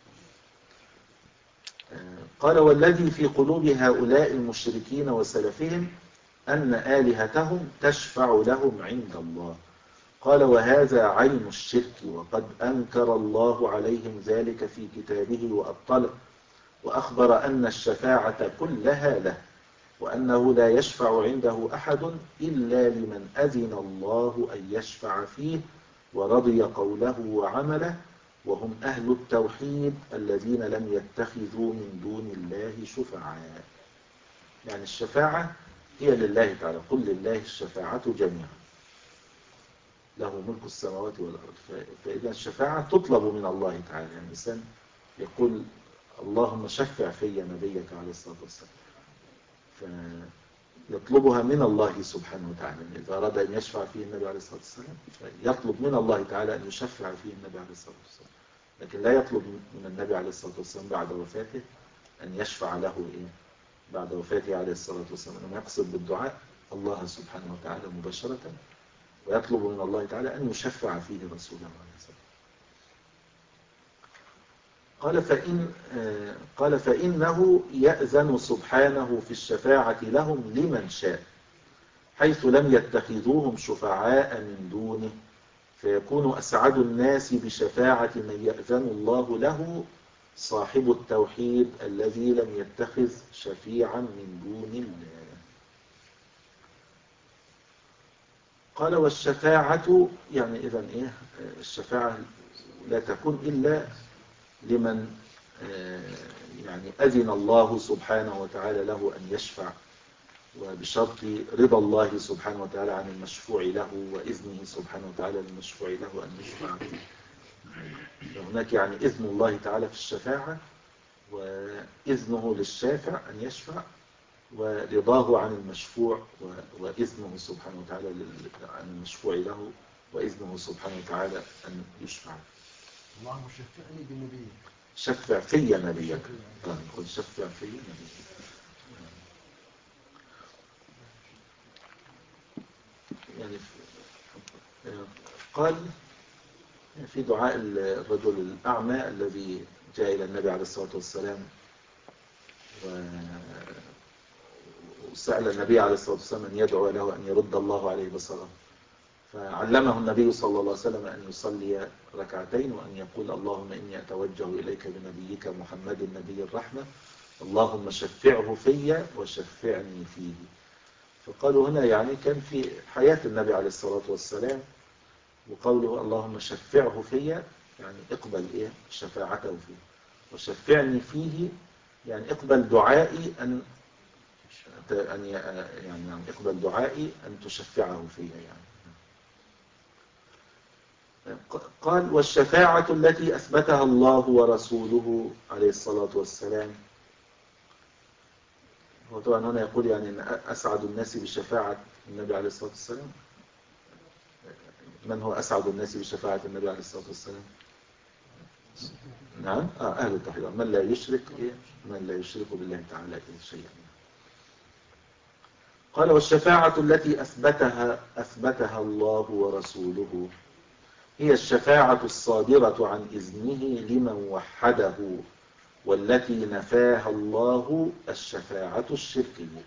قال والذي في قلوب هؤلاء المشركين وسلفهم أن آلهتهم تشفع لهم عند الله. قال وهذا عين الشرك وقد أنكر الله عليهم ذلك في كتابه وأبطله وأخبر أن الشفاعة كلها له وأنه لا يشفع عنده أحد إلا لمن أذن الله أن يشفع فيه ورضي قوله وعمله وهم أهل التوحيد الذين لم يتخذوا من دون الله شفعاء. يعني الشفاعة هي لله تعالى قل لله الشفاعة جميعا له ملك السماوات والأرض. فإذا الشفاعة تطلب من الله تعالى. يعني الإنسان يقول اللهم شفع في نبيك عليه الصلاة والسلام فيطلبها من الله سبحانه وتعالى. إذا أراد أن يشفع فيه النبي عليه الصلاة والسلام يطلب من الله تعالى أن يشفع فيه النبي عليه الصلاة والسلام، لكن لا يطلب من النبي عليه الصلاة والسلام بعد وفاته أن يشفع له إيه بعد وفاته عليه الصلاة والسلام. أنه يقصد بالدعاء الله سبحانه وتعالى مباشرة ويطلب من الله تعالى أن يشفع فيه رسوله عليه الصلاة. قال فإن قال فإنه يأذن سبحانه في الشفاعة لهم لمن شاء حيث لم يتخذوهم شفعاء من دونه فيكون أسعد الناس بشفاعة من يأذن الله له صاحب التوحيد الذي لم يتخذ شفيعا من دون الله. قال والشفاعة يعني إذن إيه الشفاعة لا تكون إلا لمن يعني أذن الله سبحانه وتعالى له أن يشفع، وبشرط رضا الله سبحانه وتعالى عن المشفوع له وإذنه سبحانه وتعالى للمشفوع له أن يشفع فيه. فهناك يعني إذن الله تعالى في الشفاعة، وإذنه للشافع أن يشفع، ورضاه عن المشفوع وإذنه سبحانه وتعالى عن المشفوع له وإذنه سبحانه وتعالى أن يشفع. اللهم شفعني بنبيك. شفع في نبيك. قل شفع في نبيك. يعني قال في دعاء الرجل الأعمى الذي جاء إلى النبي عليه الصلاة والسلام وسأل النبي عليه الصلاة والسلام أن يدعو له أن يرد الله عليه بصره، فعلمه النبي صلى الله عليه وسلم أن يصلي ركعتين وأن يقول اللهم إني أتوجه إليك بنبيك محمد النبي الرحمة، اللهم شفعه في وشفعني فيه. فقالوا هنا يعني كان في حياة النبي عليه الصلاة والسلام، وقوله اللهم شفعه في يعني اقبل إيه شفاعته فيه، وشفعني فيه يعني اقبل دعائي أن أن يعني اقبل دعائي أن تشفعه فيه يعني. قال والشفاعة التي أثبتها الله ورسوله عليه الصلاة والسلام. هو طبعا هنا يقول يعني أن أسعد الناس بشفاعة النبي عليه الصلاة والسلام. من هو أسعد الناس بشفاعة النبي عليه الصلاة والسلام؟ نعم آه أهل التوحيد، من لا يشرك إيه؟ من لا يشرك بالله تعالى شيئا. قال والشفاعة التي أثبتها أثبتها الله ورسوله هي الشفاعة الصادرة عن إذنه لمن وحده، والتي نفاها الله الشفاعة الشركية.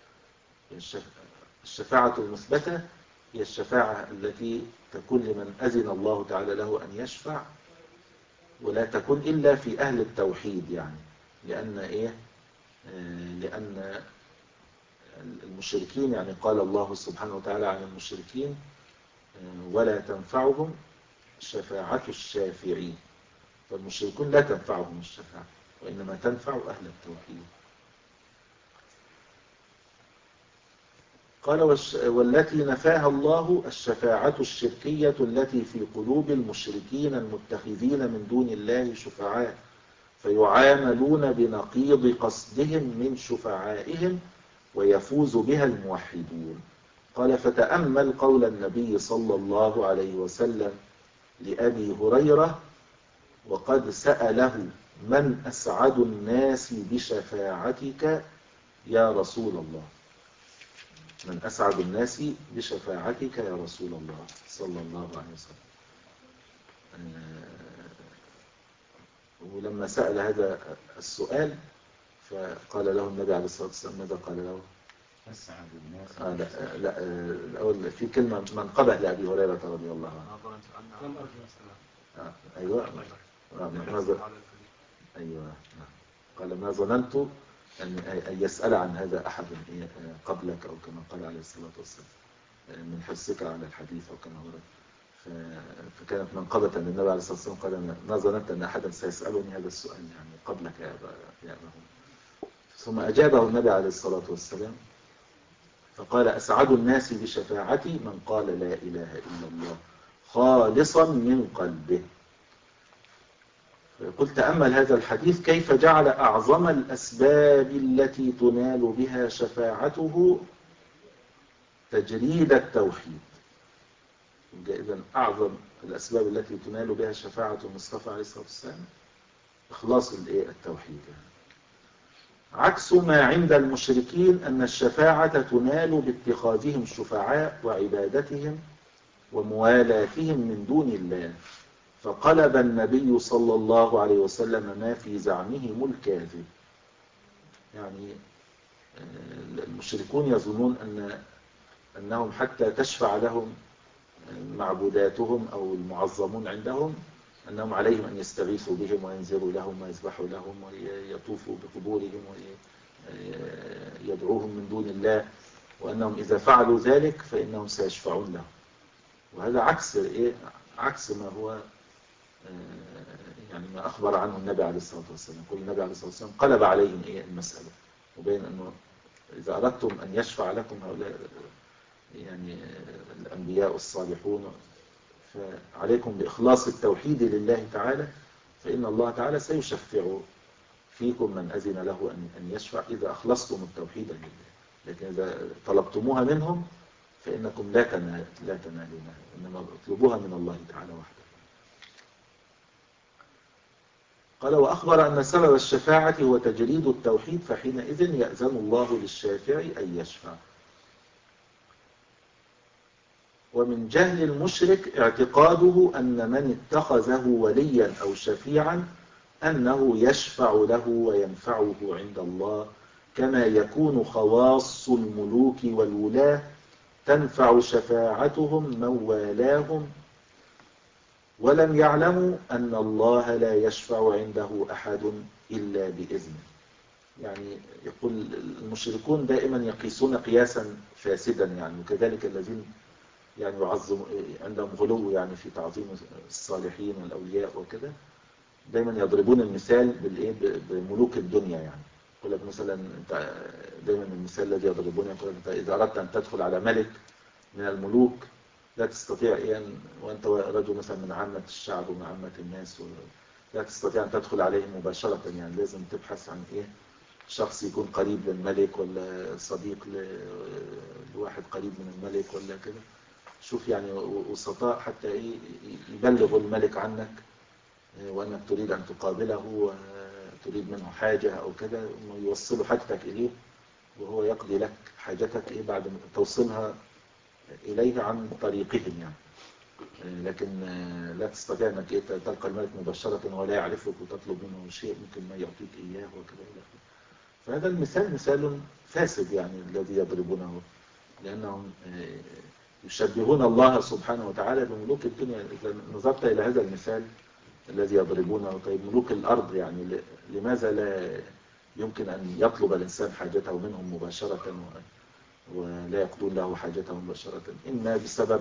الشفاعة المثبتة هي الشفاعة التي تكون لمن أذن الله تعالى له أن يشفع، ولا تكون إلا في أهل التوحيد يعني، لأن إيه آه لأن المشركين يعني قال الله سبحانه وتعالى عن المشركين آه ولا تنفعهم شفاعة الشافعين، فالمشركون لا تنفعهم الشفاعة وإنما تنفع أهل التوحيد. قال والتي نفاها الله الشفاعة الشركية التي في قلوب المشركين المتخذين من دون الله شفعاء، فيعاملون بنقيض قصدهم من شفعائهم ويفوز بها الموحدون. قال فتأمل قول النبي صلى الله عليه وسلم لأبي هريرة وقد سأله من أسعد الناس بشفاعتك يا رسول الله، من أسعد الناس بشفاعتك يا رسول الله صلى الله عليه وسلم. ولما سأل هذا السؤال فقال له النبي عليه الصلاة والسلام ماذا قال له؟ أسعد الناس. آه لا لا الأول في كلمة منقبة لأبي هريرة رضي الله عنه. آه أيوة آه ما أيوة قال ما ظننت أن يسأل عن هذا أحد قبلك أو كما قال عليه الصلاة والسلام من حرصك على الحديث أو كما ورد. فكانت منقبة للنبي عليه الصلاة والسلام قال ما ظننت أن أحدا سيسألني هذا السؤال يعني قبلك يا أبا يا أبا. ثم أجابه النبي عليه الصلاة والسلام فقال أسعد الناس بشفاعتي من قال لا إله إلا الله خالصا من قلبه. قلت تأمل هذا الحديث كيف جعل أعظم الأسباب التي تنال بها شفاعته تجريد التوحيد. إذن أعظم الأسباب التي تنال بها شفاعة المصطفى عليه الصلاة والسلام إخلاص التوحيد. عكس ما عند المشركين أن الشفاعة تنال باتخاذهم شفعاء وعبادتهم وموالاتهم من دون الله، فقلب النبي صلى الله عليه وسلم ما في زعمهم الكاذب. يعني المشركون يظنون أن أنهم حتى تشفع لهم معبوداتهم أو المعظمون عندهم أنهم عليهم أن يستغيثوا بهم وينذروا لهم ويذبحوا لهم ويطوفوا بقبورهم ويدعوهم من دون الله، وأنهم إذا فعلوا ذلك فإنهم سيشفعون لهم. وهذا عكس إيه؟ عكس ما هو يعني ما أخبر عنه النبي عليه الصلاة والسلام. يقول النبي عليه الصلاة والسلام قلب عليهم إيه المسألة، وبين أنه إذا أردتم أن يشفع لكم هؤلاء يعني الأنبياء الصالحون فعليكم بإخلاص التوحيد لله تعالى، فإن الله تعالى سيشفع فيكم من أذن له أن يشفع إذا أخلصتم التوحيد لله. لكن إذا طلبتموها منهم فإنكم لا تنال لا تنالونها، إنما اطلبوها من الله تعالى وحده. قال وأخبر أن سبب الشفاعة هو تجريد التوحيد، فحينئذ يأذن الله للشافع أن يشفع. ومن جهل المشرك اعتقاده أن من اتخذه وليا أو شفيعا أنه يشفع له وينفعه عند الله، كما يكون خواص الملوك والولاة تنفع شفاعتهم من والاهم، ولم يعلموا أن الله لا يشفع عنده أحد إلا بإذنه. يعني يقول المشركون دائما يقيسون قياسا فاسدا يعني، وكذلك الذين يعني يعظم عندهم غلو يعني في تعظيم الصالحين والأولياء وكذا، دايما يضربون المثال بالايه بملوك الدنيا. يعني يقول لك مثلا انت دايما المثال الذي يضربونه يقول انت اذا اردت ان تدخل على ملك من الملوك لا تستطيع ايه وانت رجل مثلا من عامة الشعب ومن عامة الناس، لا تستطيع ان تدخل عليه مباشرة. يعني لازم تبحث عن ايه شخص يكون قريب للملك ولا صديق لواحد قريب من الملك ولا كده. شوف يعني وسطاء حتى ايه يبلغ الملك عنك وأنك تريد أن تقابله وتريد منه حاجة أو كده، أنه يوصل حاجتك إليه وهو يقضي لك حاجتك إيه بعد ما توصلها إليه عن طريقهم يعني. لكن لا تستطيع أنك إيه تلقى الملك مباشرة ولا يعرفك وتطلب منه شيء ممكن ما يعطيك إياه وكذا. فهذا المثال مثال فاسد يعني الذي يضربونه، لأنهم يشبهون الله سبحانه وتعالى بملوك الدنيا. إذا نظرت إلى هذا المثال الذي يضربونه، طيب ملوك الأرض يعني لماذا لا يمكن أن يطلب الإنسان حاجته منهم مباشرة ولا يقضون له حاجته مباشرة؟ إما بسبب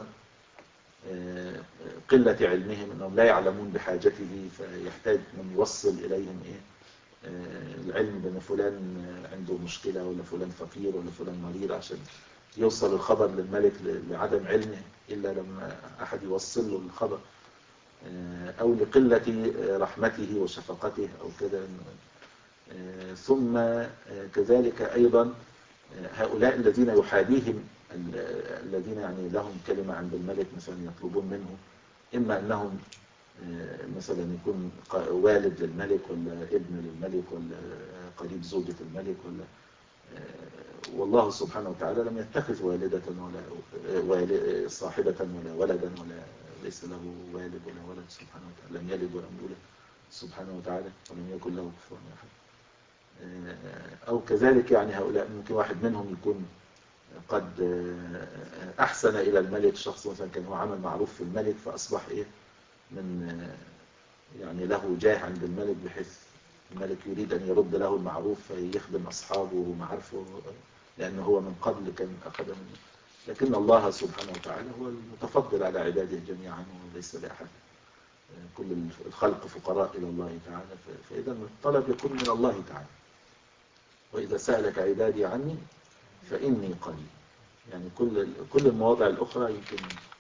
قلة علمهم أنهم لا يعلمون بحاجته فيحتاج من يوصل إليهم إيه العلم بأن فلان عنده مشكلة ولا فلان فقير ولا فلان مريض عشان يوصل الخبر للملك لعدم علمه إلا لما أحد يوصل له الخبر، أو لقلة رحمته وشفقته أو كذا. ثم كذلك أيضا هؤلاء الذين يحابيهم الذين يعني لهم كلمة عند الملك مثلا يطلبون منه، إما أنهم مثلا يكون والد للملك ولا ابن للملك ولا قريب زوجة الملك ولا والله سبحانه وتعالى لم يتخذ والدة ولا صاحبة ولا ولدا ولا ليس له والد ولا ولد سبحانه وتعالى، لم يلد ولم يولد سبحانه وتعالى ولم يكن له كفوا أحد. أو كذلك يعني هؤلاء ممكن واحد منهم يكون قد أحسن إلى الملك، شخص مثلا كان هو عمل معروف في الملك فأصبح إيه من يعني له جاه عند الملك بحيث الملك يريد أن يرد له المعروف فيخدم أصحابه ومعارفه لأنه هو من قبل كان أخذ منه. لكن الله سبحانه وتعالى هو المتفضل على عباده جميعا وليس لأحد، كل الخلق فقراء إلى الله تعالى. فإذا الطلب يكون من الله تعالى. وإذا سألك عبادي عني فإني قريب. يعني كل كل المواضع الأخرى يمكن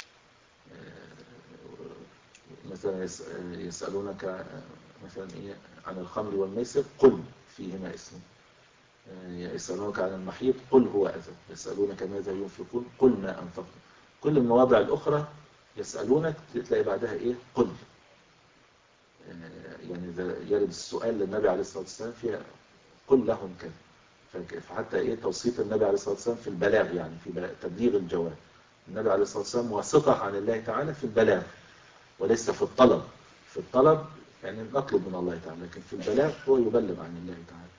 مثلا يسألونك مثلا إيه عن الخمر والميسر قل فيهما اسم، يسألونك عن المحيط قل هو أذى، يسألونك ماذا ينفقون قل ما أنفقتم. كل المواضع الأخرى يسألونك تلاقي بعدها إيه قل. يعني إذا يرد السؤال للنبي عليه الصلاة والسلام فيها قل لهم كذا. فحتى إيه توصيف النبي عليه الصلاة والسلام في البلاغ، يعني في تبليغ الجواب. النبي عليه الصلاة والسلام واسطة عن الله تعالى في البلاغ وليس في الطلب. في الطلب يعني نطلب من الله تعالى، لكن في البلاغ هو يبلغ عن الله تعالى.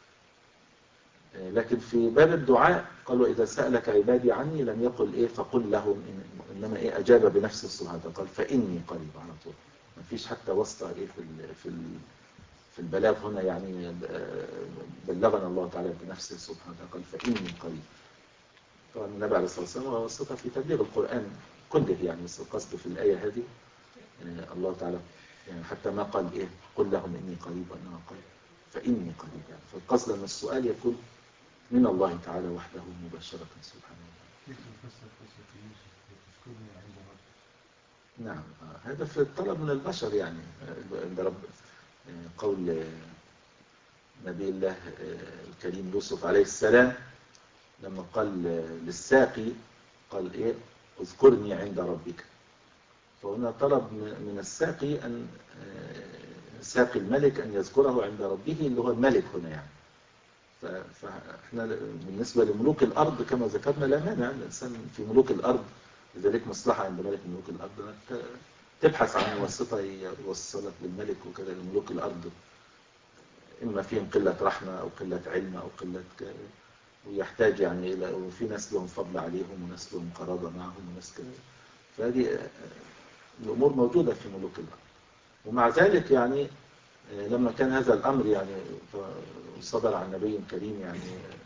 لكن في باب الدعاء قالوا إذا سألك عبادي عني لم يقل إيه فقل لهم، إنما إيه أجاب بنفسه سبحانه وتعالى قال فإني قريب على طول. ما فيش حتى واسطة إيه في في في البلاغ هنا، يعني بلغنا الله تعالى بنفسه سبحانه وتعالى قال فإني قريب. طبعا النبي عليه الصلاة والسلام واسطة في تبليغ القرآن كله يعني، بس القصد في الآية هذه آه، الله تعالى يعني حتى ما قال إيه قل لهم إني قريب وإنما قال فإني قريب يعني. فالقصد أن السؤال يكون من الله تعالى وحده مباشرة سبحانه وتعالى. كيف نفسر قصة يوسف تذكرني عند ربك؟ نعم آه، هذا في الطلب من البشر يعني آه، عند رب آه، قول آه، نبي الله آه، الكريم يوسف عليه السلام لما قال آه، للساقي قال إيه اذكرني عند ربك. فهنا طلب من الساقي أن آه، ساقي الملك أن يذكره عند ربه اللي هو الملك هنا يعني. فاحنا بالنسبة لملوك الأرض كما ذكرنا لا مانع الإنسان في ملوك الأرض لذلك مصلحة عند ملك ملوك الأرض أنك تبحث عن واسطة يوصلك للملك وكذا. ملوك الأرض إما فيهم قلة رحمة أو قلة علم أو قلة ك... ويحتاج يعني إلى وفي ناس لهم فضل عليهم وناس لهم قرابة معهم وناس كذا. فهذه الأمور موجودة في ملوك الأرض. ومع ذلك يعني لما كان هذا الأمر يعني صدر عن نبي كريم يعني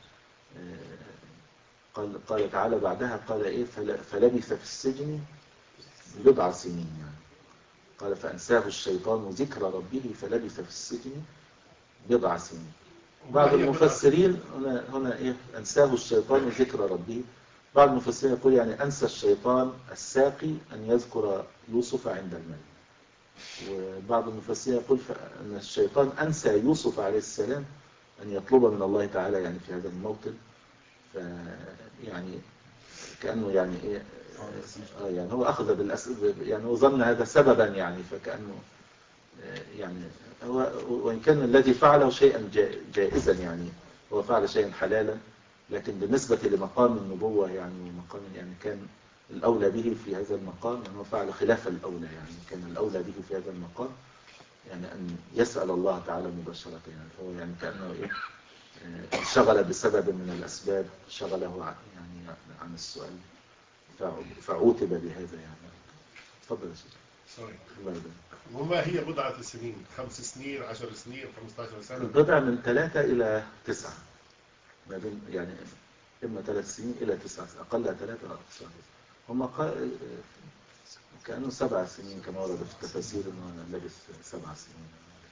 قال قال تعالى بعدها قال إيه فلبث في السجن بضع سنين يعني. قال فأنساه الشيطان ذكر ربه فلبث في السجن بضع سنين. بعض المفسرين هنا هنا إيه أنساه الشيطان ذكر ربه. بعض المفسرين يقول يعني أنسى الشيطان الساقي أن يذكر يوسف عند الملك. وبعض المفسرين يقول أن الشيطان أنسى يوسف عليه السلام أن يطلب من الله تعالى يعني في هذا الموطن. يعني كأنه يعني إيه آه يعني هو أخذ بالأسباب يعني وظن هذا سببا يعني فكأنه يعني هو وإن كان الذي فعله شيئا جائزا يعني هو فعل شيئا حلالا لكن بالنسبة لمقام النبوة يعني ومقام يعني كان الأولى به في هذا المقام يعني هو فعل خلاف الأولى يعني كان الأولى به في هذا المقام يعني أن يسأل الله تعالى مباشرة يعني فهو يعني كأنه إيه شغل بسبب من الأسباب شغله عن يعني عن السؤال فعوتب بهذا يعني. تفضل يا شيخ. سوري. الله يبارك. وما هي بضعة السنين؟ خمس سنين، عشر سنين، خمسة عشر سنة؟ البضع من ثلاثة إلى تسعة ما بين يعني إما ثلاث سنين إلى تسعة أقل ثلاثة أو تسعة. هم قال كأنه سبع سنين كما ورد في التفاسير إنه لبث سبع سنين.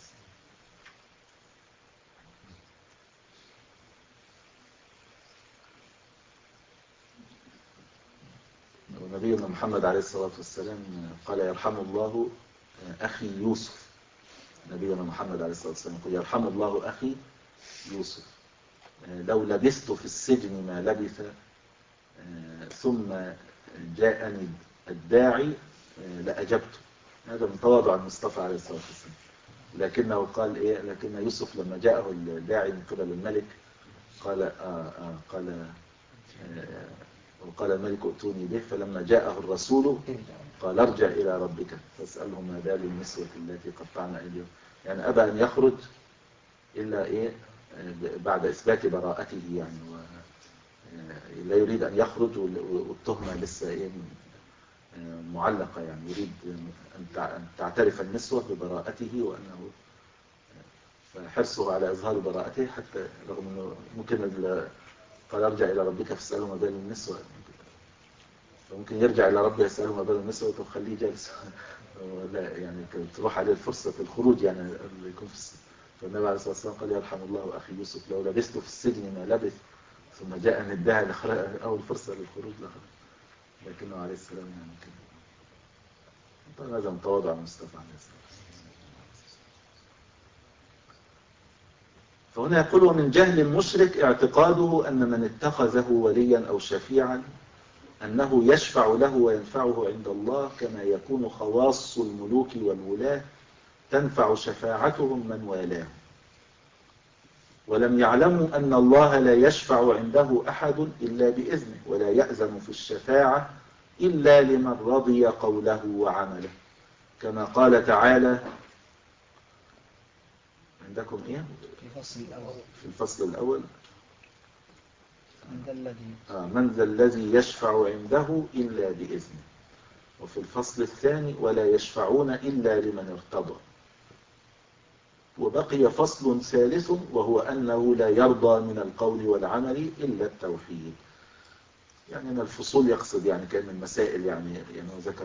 ونبينا محمد عليه الصلاة والسلام قال يرحم الله أخي يوسف. نبينا محمد عليه الصلاة والسلام يقول يرحم الله أخي يوسف لو لبثت في السجن ما لبث ثم جاءني الداعي لأجبته. هذا من تواضع المصطفى عليه الصلاة والسلام. لكنه قال إيه لكن يوسف لما جاءه الداعي من قبل الملك قال آه آه قال آه وقال الملك ائتوني به. فلما جاءه الرسول قال ارجع إلى ربك فاسأله ما بال النسوة التي قطعن أيديهم. يعني أبى أن يخرج إلا إيه بعد إثبات براءته يعني لا يريد أن يخرج والتهمة لسه إيه معلقة يعني يريد أن تعترف النسوة ببراءته وأنه فحرصه على إظهار براءته حتى رغم أنه ممكن قال ارجع إلى ربك فاسأله ما بال النسوة فممكن يرجع إلى ربه يسأله ما بال النسوة وتخليه جالس لا يعني تروح عليه فرصة الخروج يعني اللي يكون في السجن. فالنبي عليه الصلاة والسلام قال يرحم الله أخي يوسف لو لبثت في السجن ما لبث ثم جاءني الداعي أول فرصة للخروج لخرج. لكنه عليه السلام يعني كده طبعا هذا متواضع مصطفى عليه السلام. فهنا يقول ومن جهل المشرك اعتقاده أن من اتخذه وليا أو شفيعا أنه يشفع له وينفعه عند الله كما يكون خواص الملوك والولاة تنفع شفاعتهم من والاه ولم يعلموا أن الله لا يشفع عنده أحد إلا بإذنه ولا يأذن في الشفاعة إلا لمن رضي قوله وعمله كما قال تعالى عندكم إيه؟ في الفصل الأول في الفصل الأول من ذا الذي آه من ذا الذي يشفع عنده إلا بإذنه. وفي الفصل الثاني ولا يشفعون إلا لمن ارتضى. وبقي فصل ثالث وهو أنه لا يرضى من القول والعمل إلا التوحيد. يعني أن الفصول يقصد يعني كأن المسائل يعني يعني هو ذكر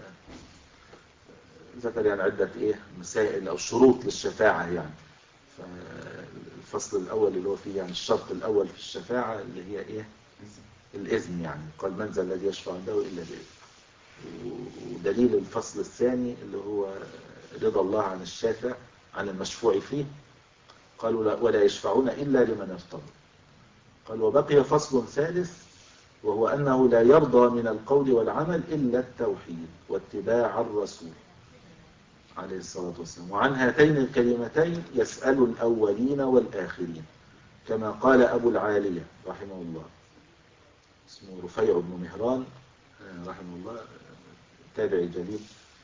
ذكر يعني عدة إيه مسائل أو شروط للشفاعة يعني. فالفصل الأول اللي هو فيه يعني الشرط الأول في الشفاعة اللي هي إيه الإذن، يعني قال من ذا الذي يشفع عنده إلا بإذن. ودليل الفصل الثاني اللي هو رضا الله عن الشافع عن المشفوع فيه، قالوا لا ولا يشفعون إلا لمن ارتضى. قال وبقي فصل ثالث وهو أنه لا يرضى من القول والعمل إلا التوحيد واتباع الرسول عليه الصلاة والسلام. وعن هاتين الكلمتين يسأل الأولين والآخرين، كما قال أبو العالية رحمه الله، اسمه رفيع بن مهران رحمه الله، تابعي جليل،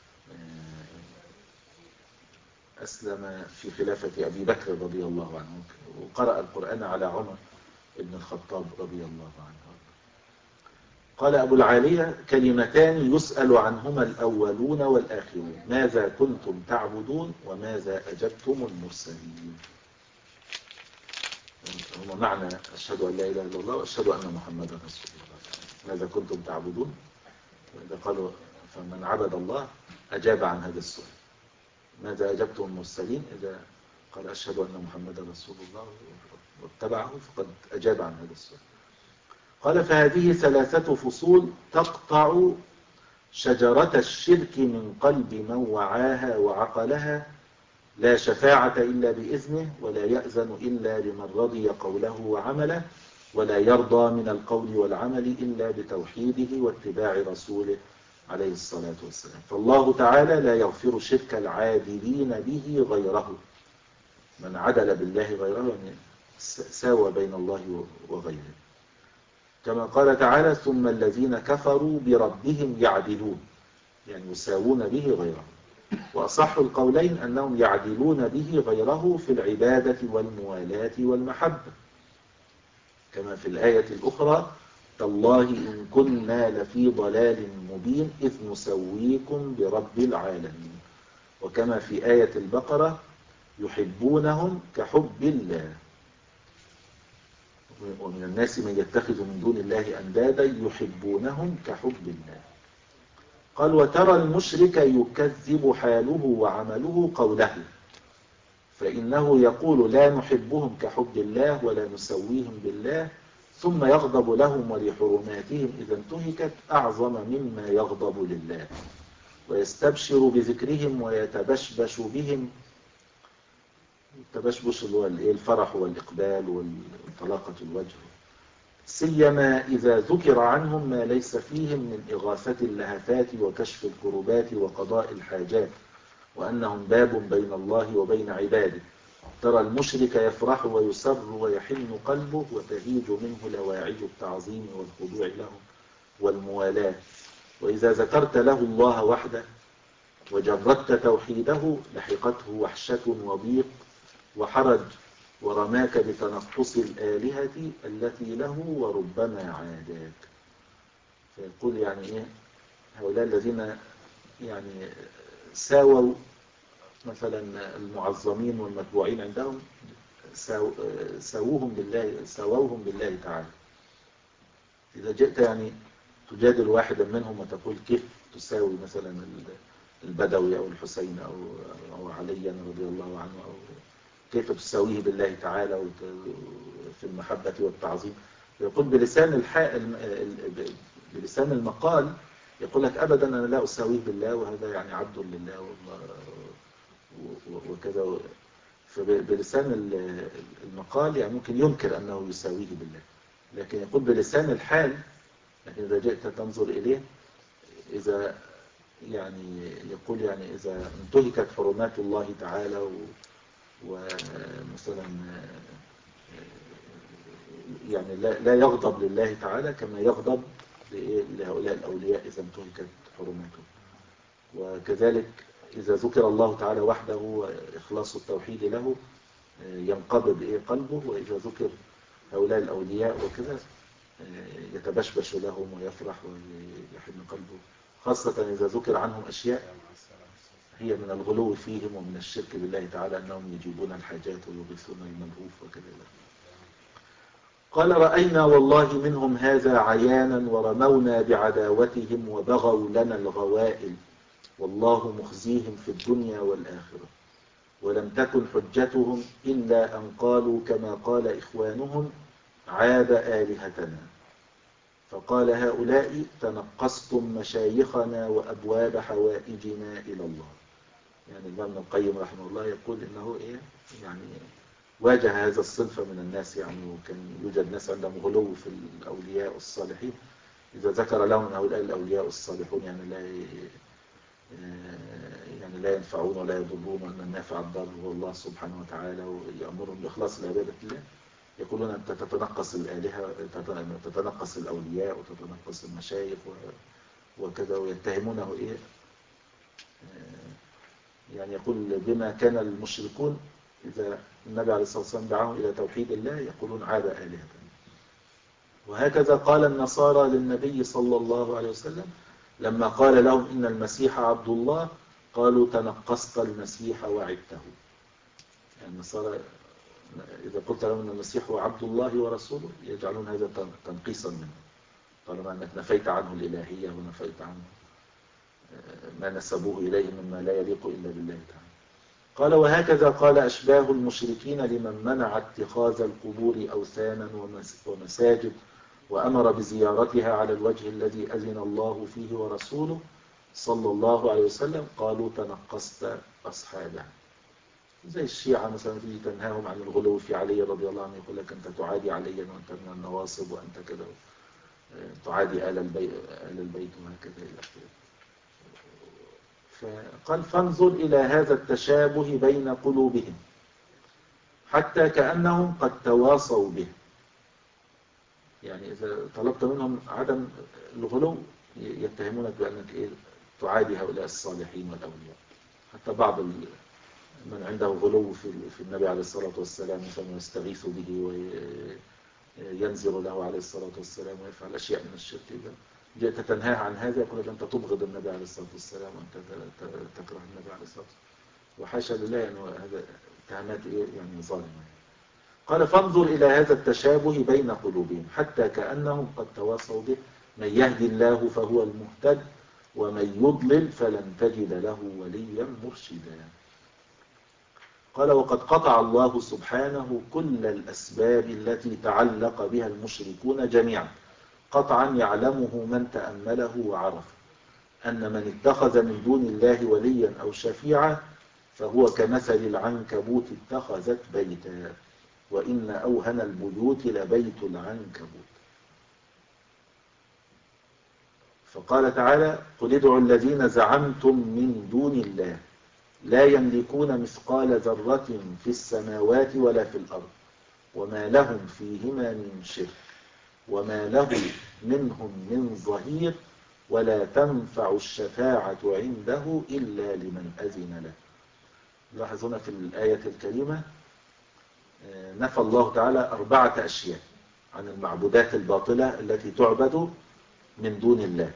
أسلم في خلافة أبي بكر رضي الله عنه، وقرأ القرآن على عمر بن الخطاب رضي الله عنه. قال أبو العالية كلمتان يسأل عنهما الأولون والآخرون، ماذا كنتم تعبدون وماذا أجبتم المرسلين. هما معنى أشهد أن لا إله إلا الله وأشهد أن محمدا رسول الله. ماذا كنتم تعبدون، وإذا قالوا فمن عبد الله أجاب عن هذا السؤال. ماذا أجبتم المرسلين، إذا قال أشهد أن محمدا رسول الله واتبعه فقد أجاب عن هذا السؤال. قال فهذه ثلاثة فصول تقطع شجرة الشرك من قلب من وعاها وعقلها، لا شفاعة إلا بإذنه ولا يأذن إلا لمن رضي قوله وعمله ولا يرضى من القول والعمل إلا بتوحيده واتباع رسوله عليه الصلاة والسلام. فالله تعالى لا يغفر شرك العادلين به غيره، من عدل بالله غيره يعني ساوى بين الله وغيره، كما قال تعالى ثم الذين كفروا بربهم يعدلون، يعني يساوون به غيره. وأصح القولين أنهم يعدلون به غيره في العبادة والموالاة والمحبة، كما في الآية الأخرى تالله إن كنا لفي ضلال مبين إذ نسويكم برب العالمين، وكما في آية البقرة يحبونهم كحب الله ومن الناس من يتخذ من دون الله أندادا يحبونهم كحب الله. قال وترى المشرك يكذب حاله وعمله قوله، فإنه يقول لا نحبهم كحب الله ولا نسويهم بالله، ثم يغضب لهم ولحرماتهم إذا انتهكت أعظم مما يغضب لله، ويستبشر بذكرهم ويتبشبش بهم. التبشبش اللي هو الفرح والإقبال وطلاقة الوجه، سيما إذا ذكر عنهم ما ليس فيهم من إغاثة اللهفات وكشف الكربات وقضاء الحاجات، وأنهم باب بين الله وبين عباده. ترى المشرك يفرح ويسر ويحن قلبه وتهيج منه لواعج التعظيم والخضوع له والموالاة. وإذا ذكرت له الله وحده وجردت توحيده لحقته وحشة وضيق وحرج ورماك بتنقص الآلهة التي له وربما عاداك. فيقول يعني إيه هؤلاء الذين يعني ساووا مثلا المعظمين والمتبوعين عندهم، ساووهم بالله ساووهم بالله تعالى. إذا جئت يعني تجادل واحدا منهم وتقول كيف تساوي مثلا البدوي أو الحسين أو أو عليا رضي الله عنه، أو كيف تساويه بالله تعالى في المحبة والتعظيم، يقول بلسان الحال بلسان المقال يقول لك أبدا أنا لا أساويه بالله وهذا يعني عبد لله وكذا. فبلسان المقال يعني ممكن ينكر أنه يساويه بالله، لكن يقول بلسان الحال، لكن إذا جئت تنظر إليه إذا يعني يقول يعني إذا انتهكت حرمات الله تعالى ومثلا يعني لا لا يغضب لله تعالى كما يغضب لهؤلاء الأولياء إذا انتهكت حرماته. وكذلك إذا ذكر الله تعالى وحده وإخلاص التوحيد له ينقبض إيه قلبه، وإذا ذكر هؤلاء الأولياء وكذا يتبشبش لهم ويفرح ويحن قلبه، خاصة إذا ذكر عنهم أشياء هي من الغلو فيهم ومن الشرك بالله تعالى أنهم يجيبون الحاجات ويغيثون الملهوف وكذا. قال رأينا والله منهم هذا عيانا ورمونا بعداوتهم وبغوا لنا الغوائل والله مخزيهم في الدنيا والآخرة ولم تكن حجتهم إلا أن قالوا كما قال إخوانهم عاب آلهتنا فقال هؤلاء تنقصتم مشايخنا وأبواب حوائجنا إلى الله. يعني الإمام القيم رحمه الله يقول إنه إيه يعني واجه هذا الصنف من الناس، يعني وكان يوجد ناس عندهم غلو في الأولياء الصالحين، إذا ذكر لهم أن هؤلاء الأولياء الصالحون يعني لا يعني لا ينفعون ولا يضرون وأن النافع الضار هو الله سبحانه وتعالى ويأمرهم بإخلاص لعبادة الله، يقولون أنت تتنقص الآلهة تتنقص الأولياء وتتنقص المشايخ وكذا، ويتهمونه إيه يعني يقول بما كان المشركون إذا النبي عليه الصلاة والسلام دعاهم إلى توحيد الله يقولون عاب آلهتنا. وهكذا قال النصارى للنبي صلى الله عليه وسلم لما قال لهم إن المسيح عبد الله قالوا تنقصت المسيح وعبته. يعني النصارى إذا قلت لهم أن المسيح هو عبد الله ورسوله يجعلون هذا تنقيصا منه، طالما أنك نفيت عنه الإلهية ونفيت عنه ما نسبوه إليه مما لا يليق إلا بالله تعالى. قال وهكذا قال أشباه المشركين لمن منع اتخاذ القبور أوثانا ومساجد وأمر بزيارتها على الوجه الذي أذن الله فيه ورسوله صلى الله عليه وسلم قالوا تنقصت أصحابه. زي الشيعة مثلا تيجي تنهاهم عن الغلو في علي رضي الله عنه يقول لك أنت تعادي عليا وأنت من النواصب وأنت كذا تعادي آل البيت, آل البيت وهكذا إلى آخره. فقال فانظر إلى هذا التشابه بين قلوبهم حتى كأنهم قد تواصوا به. يعني إذا طلبت منهم عدم الغلو يتهمونك بأنك إيه تعادي هؤلاء الصالحين والأولياء. حتى بعض من عنده غلو في النبي عليه الصلاة والسلام مثلا يستغيث به وينزل له عليه الصلاة والسلام ويفعل أشياء من الشرك، جئت تنهاه عن هذا يقول لك أنت تبغض النبي عليه الصلاة والسلام وأنت تكره النبي عليه الصلاة والسلام، وحاشا لله أنه هذا اتهامات يعني ظالمة. قال فانظر إلى هذا التشابه بين قلوبهم حتى كأنهم قد تواصوا به من يهدي الله فهو المهتد ومن يضلل فلن تجد له وليا مرشدا. قال وقد قطع الله سبحانه كل الأسباب التي تعلق بها المشركون جميعا قطعا يعلمه من تأمله وعرف أن من اتخذ من دون الله وليا أو شفيعا فهو كمثل العنكبوت اتخذت بيتا وإن أوهن البيوت لبيت العنكبوت. فقال تعالى قل ادعوا الذين زعمتم من دون الله لا يملكون مثقال ذرة في السماوات ولا في الأرض وما لهم فيهما من شرك وما له منهم من ظهير ولا تنفع الشفاعة عنده إلا لمن أذن له. لاحظون في الآية الكريمة نفى الله تعالى أربعة أشياء عن المعبودات الباطلة التي تعبد من دون الله.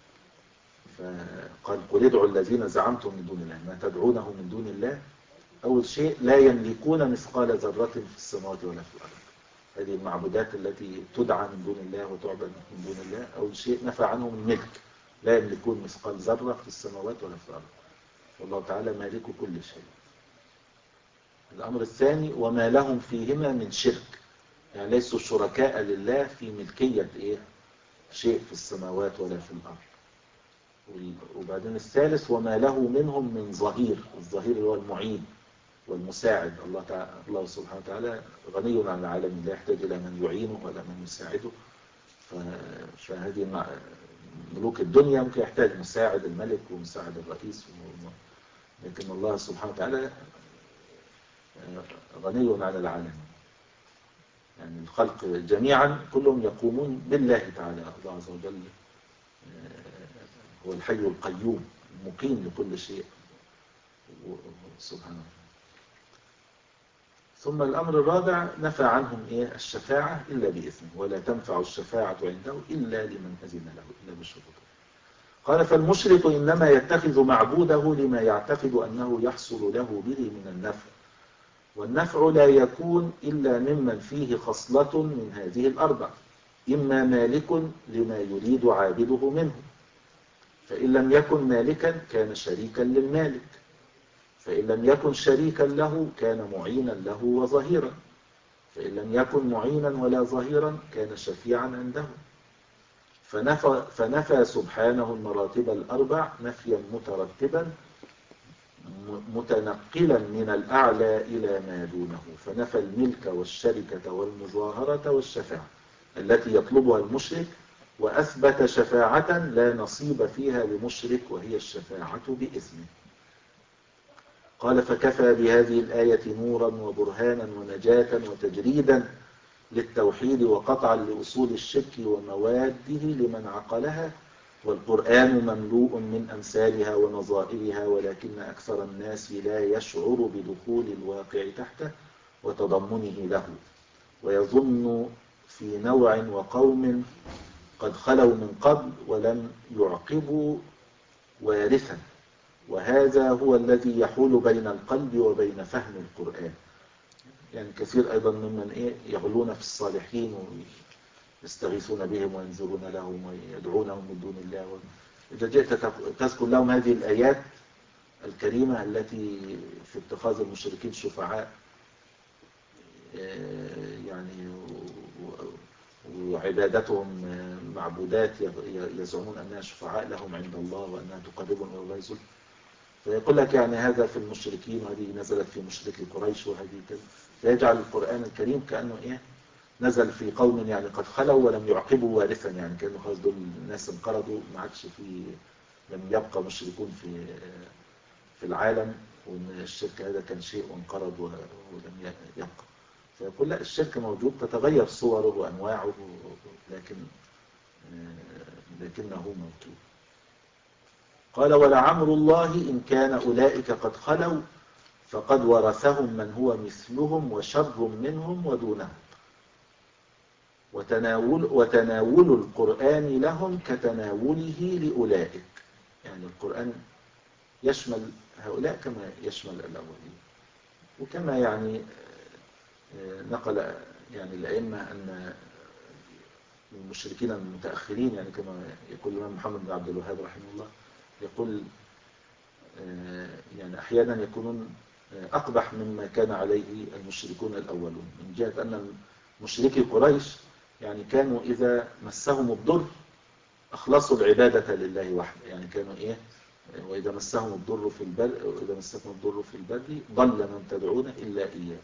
فقال قل ادعوا الذين زعمتم من دون الله ما تدعونه من دون الله. أول شيء لا يملكون مثقال ذرة في السماوات ولا في الأرض، هذه المعبودات التي تدعى من دون الله وتعبد من دون الله. أول شيء نفى عنهم الملك، لا يملكون مثقال ذرة في السماوات ولا في الأرض، والله تعالى مالك كل شيء. الأمر الثاني وما لهم فيهما من شرك، يعني ليسوا شركاء لله في ملكية إيه؟ شيء في السماوات ولا في الأرض. وبعدين الثالث وما له منهم من ظهير، الظهير هو المعين والمساعد. الله تعالى الله سبحانه وتعالى غني عن العالمين لا يحتاج إلى من يعينه ولا من يساعده. فهذه ملوك الدنيا ممكن يحتاج مساعد الملك ومساعد الرئيس، لكن الله سبحانه وتعالى غني عن العالمين. يعني الخلق جميعا كلهم يقومون بالله تعالى. الله عز وجل هو الحي القيوم المقيم لكل شيء سبحانه. ثم الأمر الرابع نفى عنهم إيه؟ الشفاعة إلا بإذنه ولا تنفع الشفاعة عنده إلا لمن أذن له إلا بالشروط. قال فالمشرك إنما يتخذ معبوده لما يعتقد أنه يحصل له به من النفع والنفع لا يكون إلا ممن فيه خصلة من هذه الأربع، إما مالك لما يريد عابده منه، فإن لم يكن مالكا كان شريكا للمالك، فإن لم يكن شريكا له كان معينا له وظهيرا، فإن لم يكن معينا ولا ظهيرا كان شفيعا عنده. فنفى, فنفى سبحانه المراتب الأربع نفيا مترتبا متنقلا من الأعلى إلى ما دونه، فنفى الملك والشركة والمظاهرة والشفاعة التي يطلبها المشرك، وأثبت شفاعة لا نصيب فيها لمشرك وهي الشفاعة بإذنه. قال فكفى بهذه الآية نورا وبرهانا ونجاة وتجريدا للتوحيد وقطعا لأصول الشرك ومواده لمن عقلها، والقرآن مملوء من أمثالها ونظائرها، ولكن أكثر الناس لا يشعر بدخول الواقع تحته وتضمنه له، ويظن في نوع وقوم قد خلوا من قبل ولم يعقبوا وارثا، وهذا هو الذي يحول بين القلب وبين فهم القرآن. يعني كثير أيضا ممن إيه يغلون في الصالحين ويستغيثون بهم وينذرون لهم ويدعونهم من دون الله. إذا جئت تذكر لهم هذه الآيات الكريمة التي في اتخاذ المشركين شفعاء يعني وعبادتهم معبودات يزعمون أنها شفعاء لهم عند الله وأنها تقربهم إلى الله زلفى، فيقول لك يعني هذا في المشركين وهذه نزلت في مشركي قريش وهذه كذا، فيجعل القرآن الكريم كأنه إيه نزل في قوم يعني قد خلوا ولم يعقبوا وارثا، يعني كأنه خلاص دول الناس انقرضوا ما عادش في لم يبقى مشركون في في العالم، وان الشرك هذا كان شيء وانقرض ولم يبقى. فيقول لا الشرك موجود تتغير صوره وانواعه لكن لكنه موجود. قال ولعمر الله إن كان أولئك قد خلوا فقد ورثهم من هو مثلهم وشر منهم ودونهم، وتناول, وتناول القرآن لهم كتناوله لأولئك، يعني القرآن يشمل هؤلاء كما يشمل الأولين. وكما يعني نقل يعني الأئمة أن المشركين المتأخرين يعني كما يقول الإمام محمد بن عبد الوهاب رحمه الله يقول يعني أحيانا يكونون أقبح مما كان عليه المشركون الأولون، من جهة أن مشركي قريش يعني كانوا إذا مسهم الضر أخلصوا العبادة لله وحده، يعني كانوا إيه وإذا مسهم الضر في البر وإذا مسكم الضر في البر ضل من تدعون إلا إياه.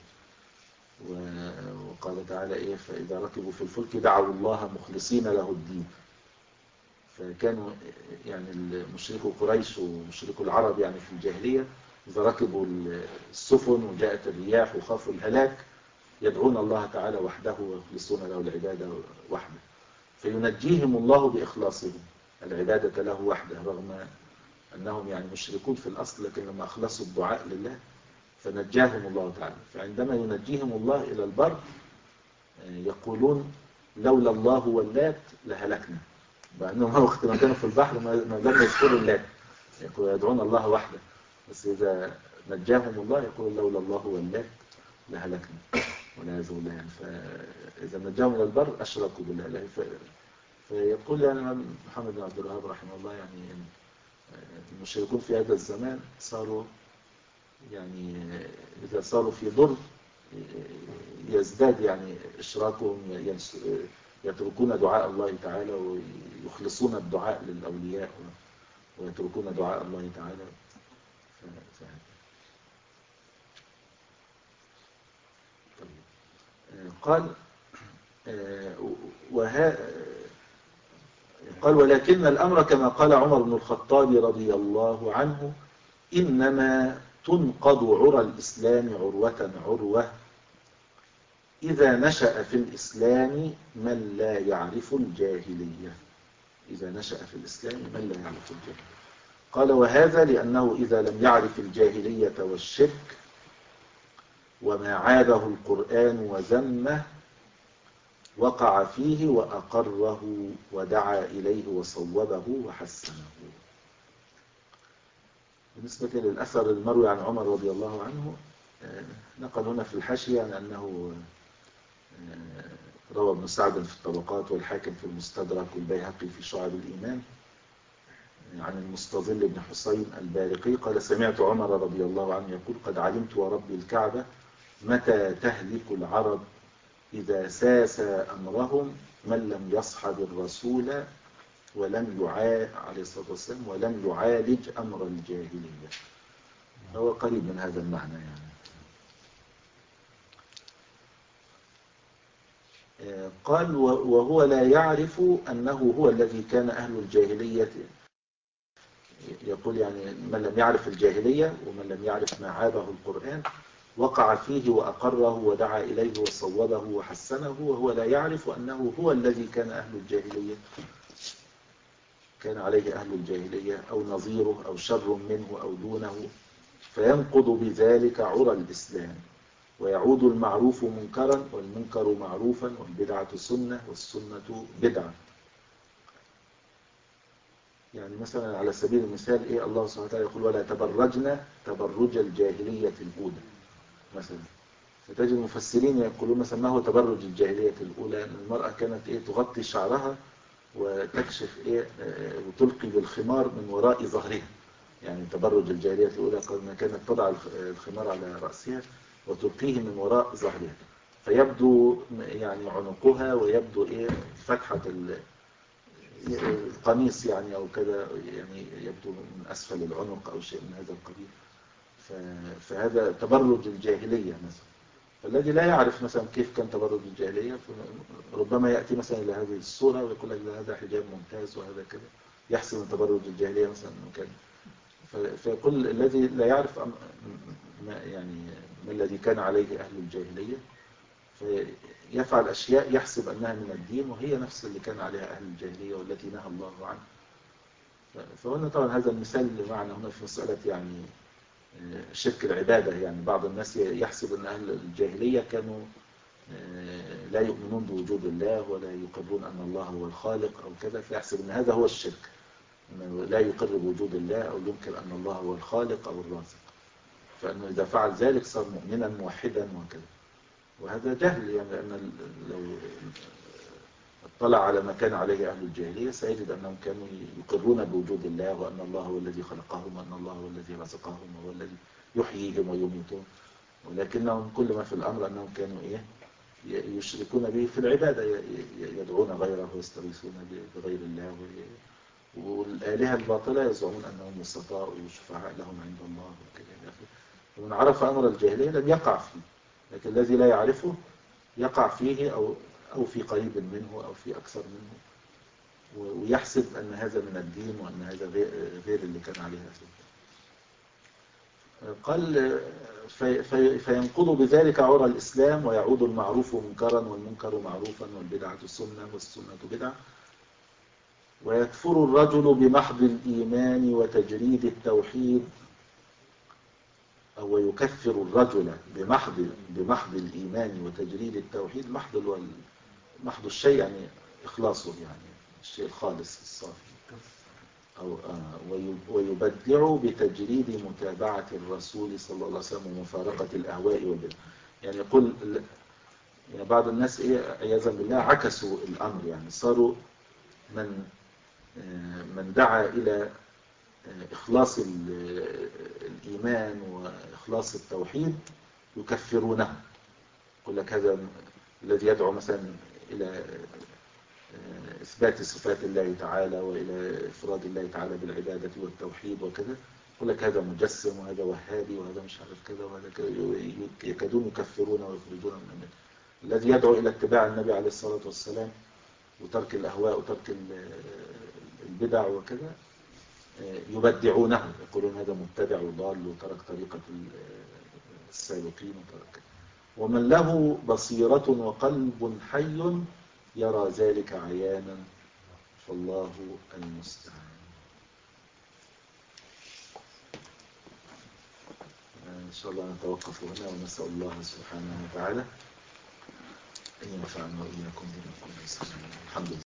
وقال تعالى إيه فإذا ركبوا في الفلك دعوا الله مخلصين له الدين. فكانوا يعني المشركوا قريش ومشركوا العرب يعني في الجاهلية إذا ركبوا السفن وجاءت الرياح وخافوا الهلاك يدعون الله تعالى وحده ويخلصون له العبادة وحده، فينجيهم الله بإخلاصهم العبادة له وحده، رغم أنهم يعني مشركون في الأصل لكن لما أخلصوا الدعاء لله فنجاهم الله تعالى. فعندما ينجيهم الله إلى البر يقولون لولا الله واللات لهلكنا، بأنهم وقت ما كانوا في البحر ما لم يذكروا اللات، يدعون الله وحده، بس إذا نجاهم الله يقول لولا الله واللات لهلكنا والعياذ بالله. يعني فإذا نجاهم إلى البر أشركوا بالله. فيقول يعني محمد بن عبد الوهاب رحمه الله يعني المشركون في هذا الزمان صاروا يعني إذا صاروا في ضر يزداد يعني إشراكهم، يتركون دعاء الله تعالى ويخلصون الدعاء للأولياء ويتركون دعاء الله تعالى. قال وها قال ولكن الأمر كما قال عمر بن الخطاب رضي الله عنه إنما تنقض عرى الإسلام عروة عروة إذا نشأ في الإسلام من لا يعرف الجاهلية. إذا نشأ في الإسلام من لا يعرف الجاهلية. قال وهذا لأنه إذا لم يعرف الجاهلية والشرك وما عابه القرآن وذمه وقع فيه وأقره ودعا إليه وصوبه وحسنه. بالنسبة للأثر المروي عن عمر رضي الله عنه نقل هنا في الحاشية عن أنه روى ابن سعد في الطبقات والحاكم في المستدرك والبيهقي في شعب الإيمان عن المستظل بن حسين البارقي قال سمعت عمر رضي الله عنه يقول قد علمت ورب الكعبة متى تهلك العرب إذا ساس أمرهم من لم يصحب الرسول ولم يعالج عليه الصلاة والسلام ولم يعالج أمر الجاهلية. هو قريب من هذا المعنى يعني. قال وهو لا يعرف أنه هو الذي كان أهل الجاهلية، يقول يعني من لم يعرف الجاهلية ومن لم يعرف ما عابه القرآن وقع فيه وأقره ودعا إليه وصوبه وحسنه، وهو لا يعرف أنه هو الذي كان أهل الجاهلية كان عليه أهل الجاهلية أو نظيره أو شر منه أو دونه، فينقض بذلك عرى الإسلام ويعود المعروف منكرا والمنكر معروفا والبدعة سنة والسنة بدعة. يعني مثلا على سبيل المثال إيه الله سبحانه وتعالى يقول ولا تبرجنا تبرج الجاهلية الأولى مثلا، فتجد المفسرين يقولون مثلا ما هو تبرج الجاهلية الأولى؟ أن المرأة كانت إيه تغطي شعرها وتكشف إيه وتلقي بالخمار من وراء ظهرها، يعني تبرج الجاهلية الأولى قال ما كانت تضع الخمار على رأسها وتلقيه من وراء ظهرها فيبدو يعني عنقها ويبدو إيه فتحة القميص يعني أو كذا، يعني يبدو من أسفل العنق أو شيء من هذا القبيل. فهذا تبرج الجاهلية مثلا. فالذي لا يعرف مثلا كيف كان تبرج الجاهلية ربما يأتي مثلا إلى هذه الصورة ويقول لك هذا حجاب ممتاز وهذا كذا، يحسب من تبرج الجاهلية مثلا كان. فيقول الذي لا يعرف ما يعني ما الذي كان عليه أهل الجاهلية فيفعل أشياء يحسب أنها من الدين وهي نفس اللي كان عليها أهل الجاهلية والتي نهى الله عنه. فهنا طبعا هذا المثال اللي معنا هنا في مسألة يعني شرك العبادة. يعني بعض الناس يحسب أن أهل الجاهلية كانوا لا يؤمنون بوجود الله ولا يقرون أن الله هو الخالق أو كذا، فيحسب أن هذا هو الشرك، أنه لا يقر بوجود الله أو ينكر أن الله هو الخالق أو الرازق، فأنه إذا فعل ذلك صار مؤمنا موحدا وكذا. وهذا جهل، يعني لأن لو اطلع على ما كان عليه أهل الجاهلية سيجد أنهم كانوا يقرون بوجود الله وأن الله هو الذي خلقهم وأن الله هو الذي رزقهم وهو الذي يحييهم ويميتهم، ولكنهم كل ما في الأمر أنهم كانوا إيه يشركون به في العبادة، يدعون غيره ويستغيثون بغير الله، والآلهة الباطلة يزعمون أنهم وسطاء وشفعاء لهم عند الله وكذا. ومن عرف أمر الجاهلية لم يقع فيه، لكن الذي لا يعرفه يقع فيه أو أو في قريب منه أو في أكثر منه، ويحسب أن هذا من الدين وأن هذا غير اللي كان عليه أهل. قال في في فينقض بذلك عرى الإسلام ويعود المعروف منكرا والمنكر معروفا والبدعة سنة والسنة بدعة، ويكفر الرجل بمحض الإيمان وتجريد التوحيد، أو يكفر الرجل بمحض بمحض الإيمان وتجريد التوحيد. محض محض الشيء يعني إخلاصه، يعني الشيء الخالص الصافي، أو آه ويبدع بتجريد متابعة الرسول صلى الله عليه وسلم ومفارقة الأهواء والبدع. يعني يقول يعني بعض الناس إيه عياذا بالله عكسوا الأمر، يعني صاروا من آه من دعا إلى إخلاص الإيمان وإخلاص التوحيد يكفرونه. يقول لك هذا الذي يدعو مثلا إلى إثبات صفات الله تعالى وإلى إفراد الله تعالى بالعبادة والتوحيد وكذا، يقول لك هذا مجسم وهذا وهابي وهذا مش عارف كذا وهذا كذا، يكادون يكفرون ويخرجون من الملة. الذي يدعو إلى اتباع النبي عليه الصلاة والسلام وترك الأهواء وترك البدع وكذا يبدعونه، يقولون هذا مبتدع وضال وترك طريقة السابقين وترك. ومن له بصيرة وقلب حي يرى ذلك عيانا، فالله المستعان. إن شاء الله نتوقف هنا ونسأل الله سبحانه وتعالى أن ينفعنا وإياكم بما قلنا. الحمد لله.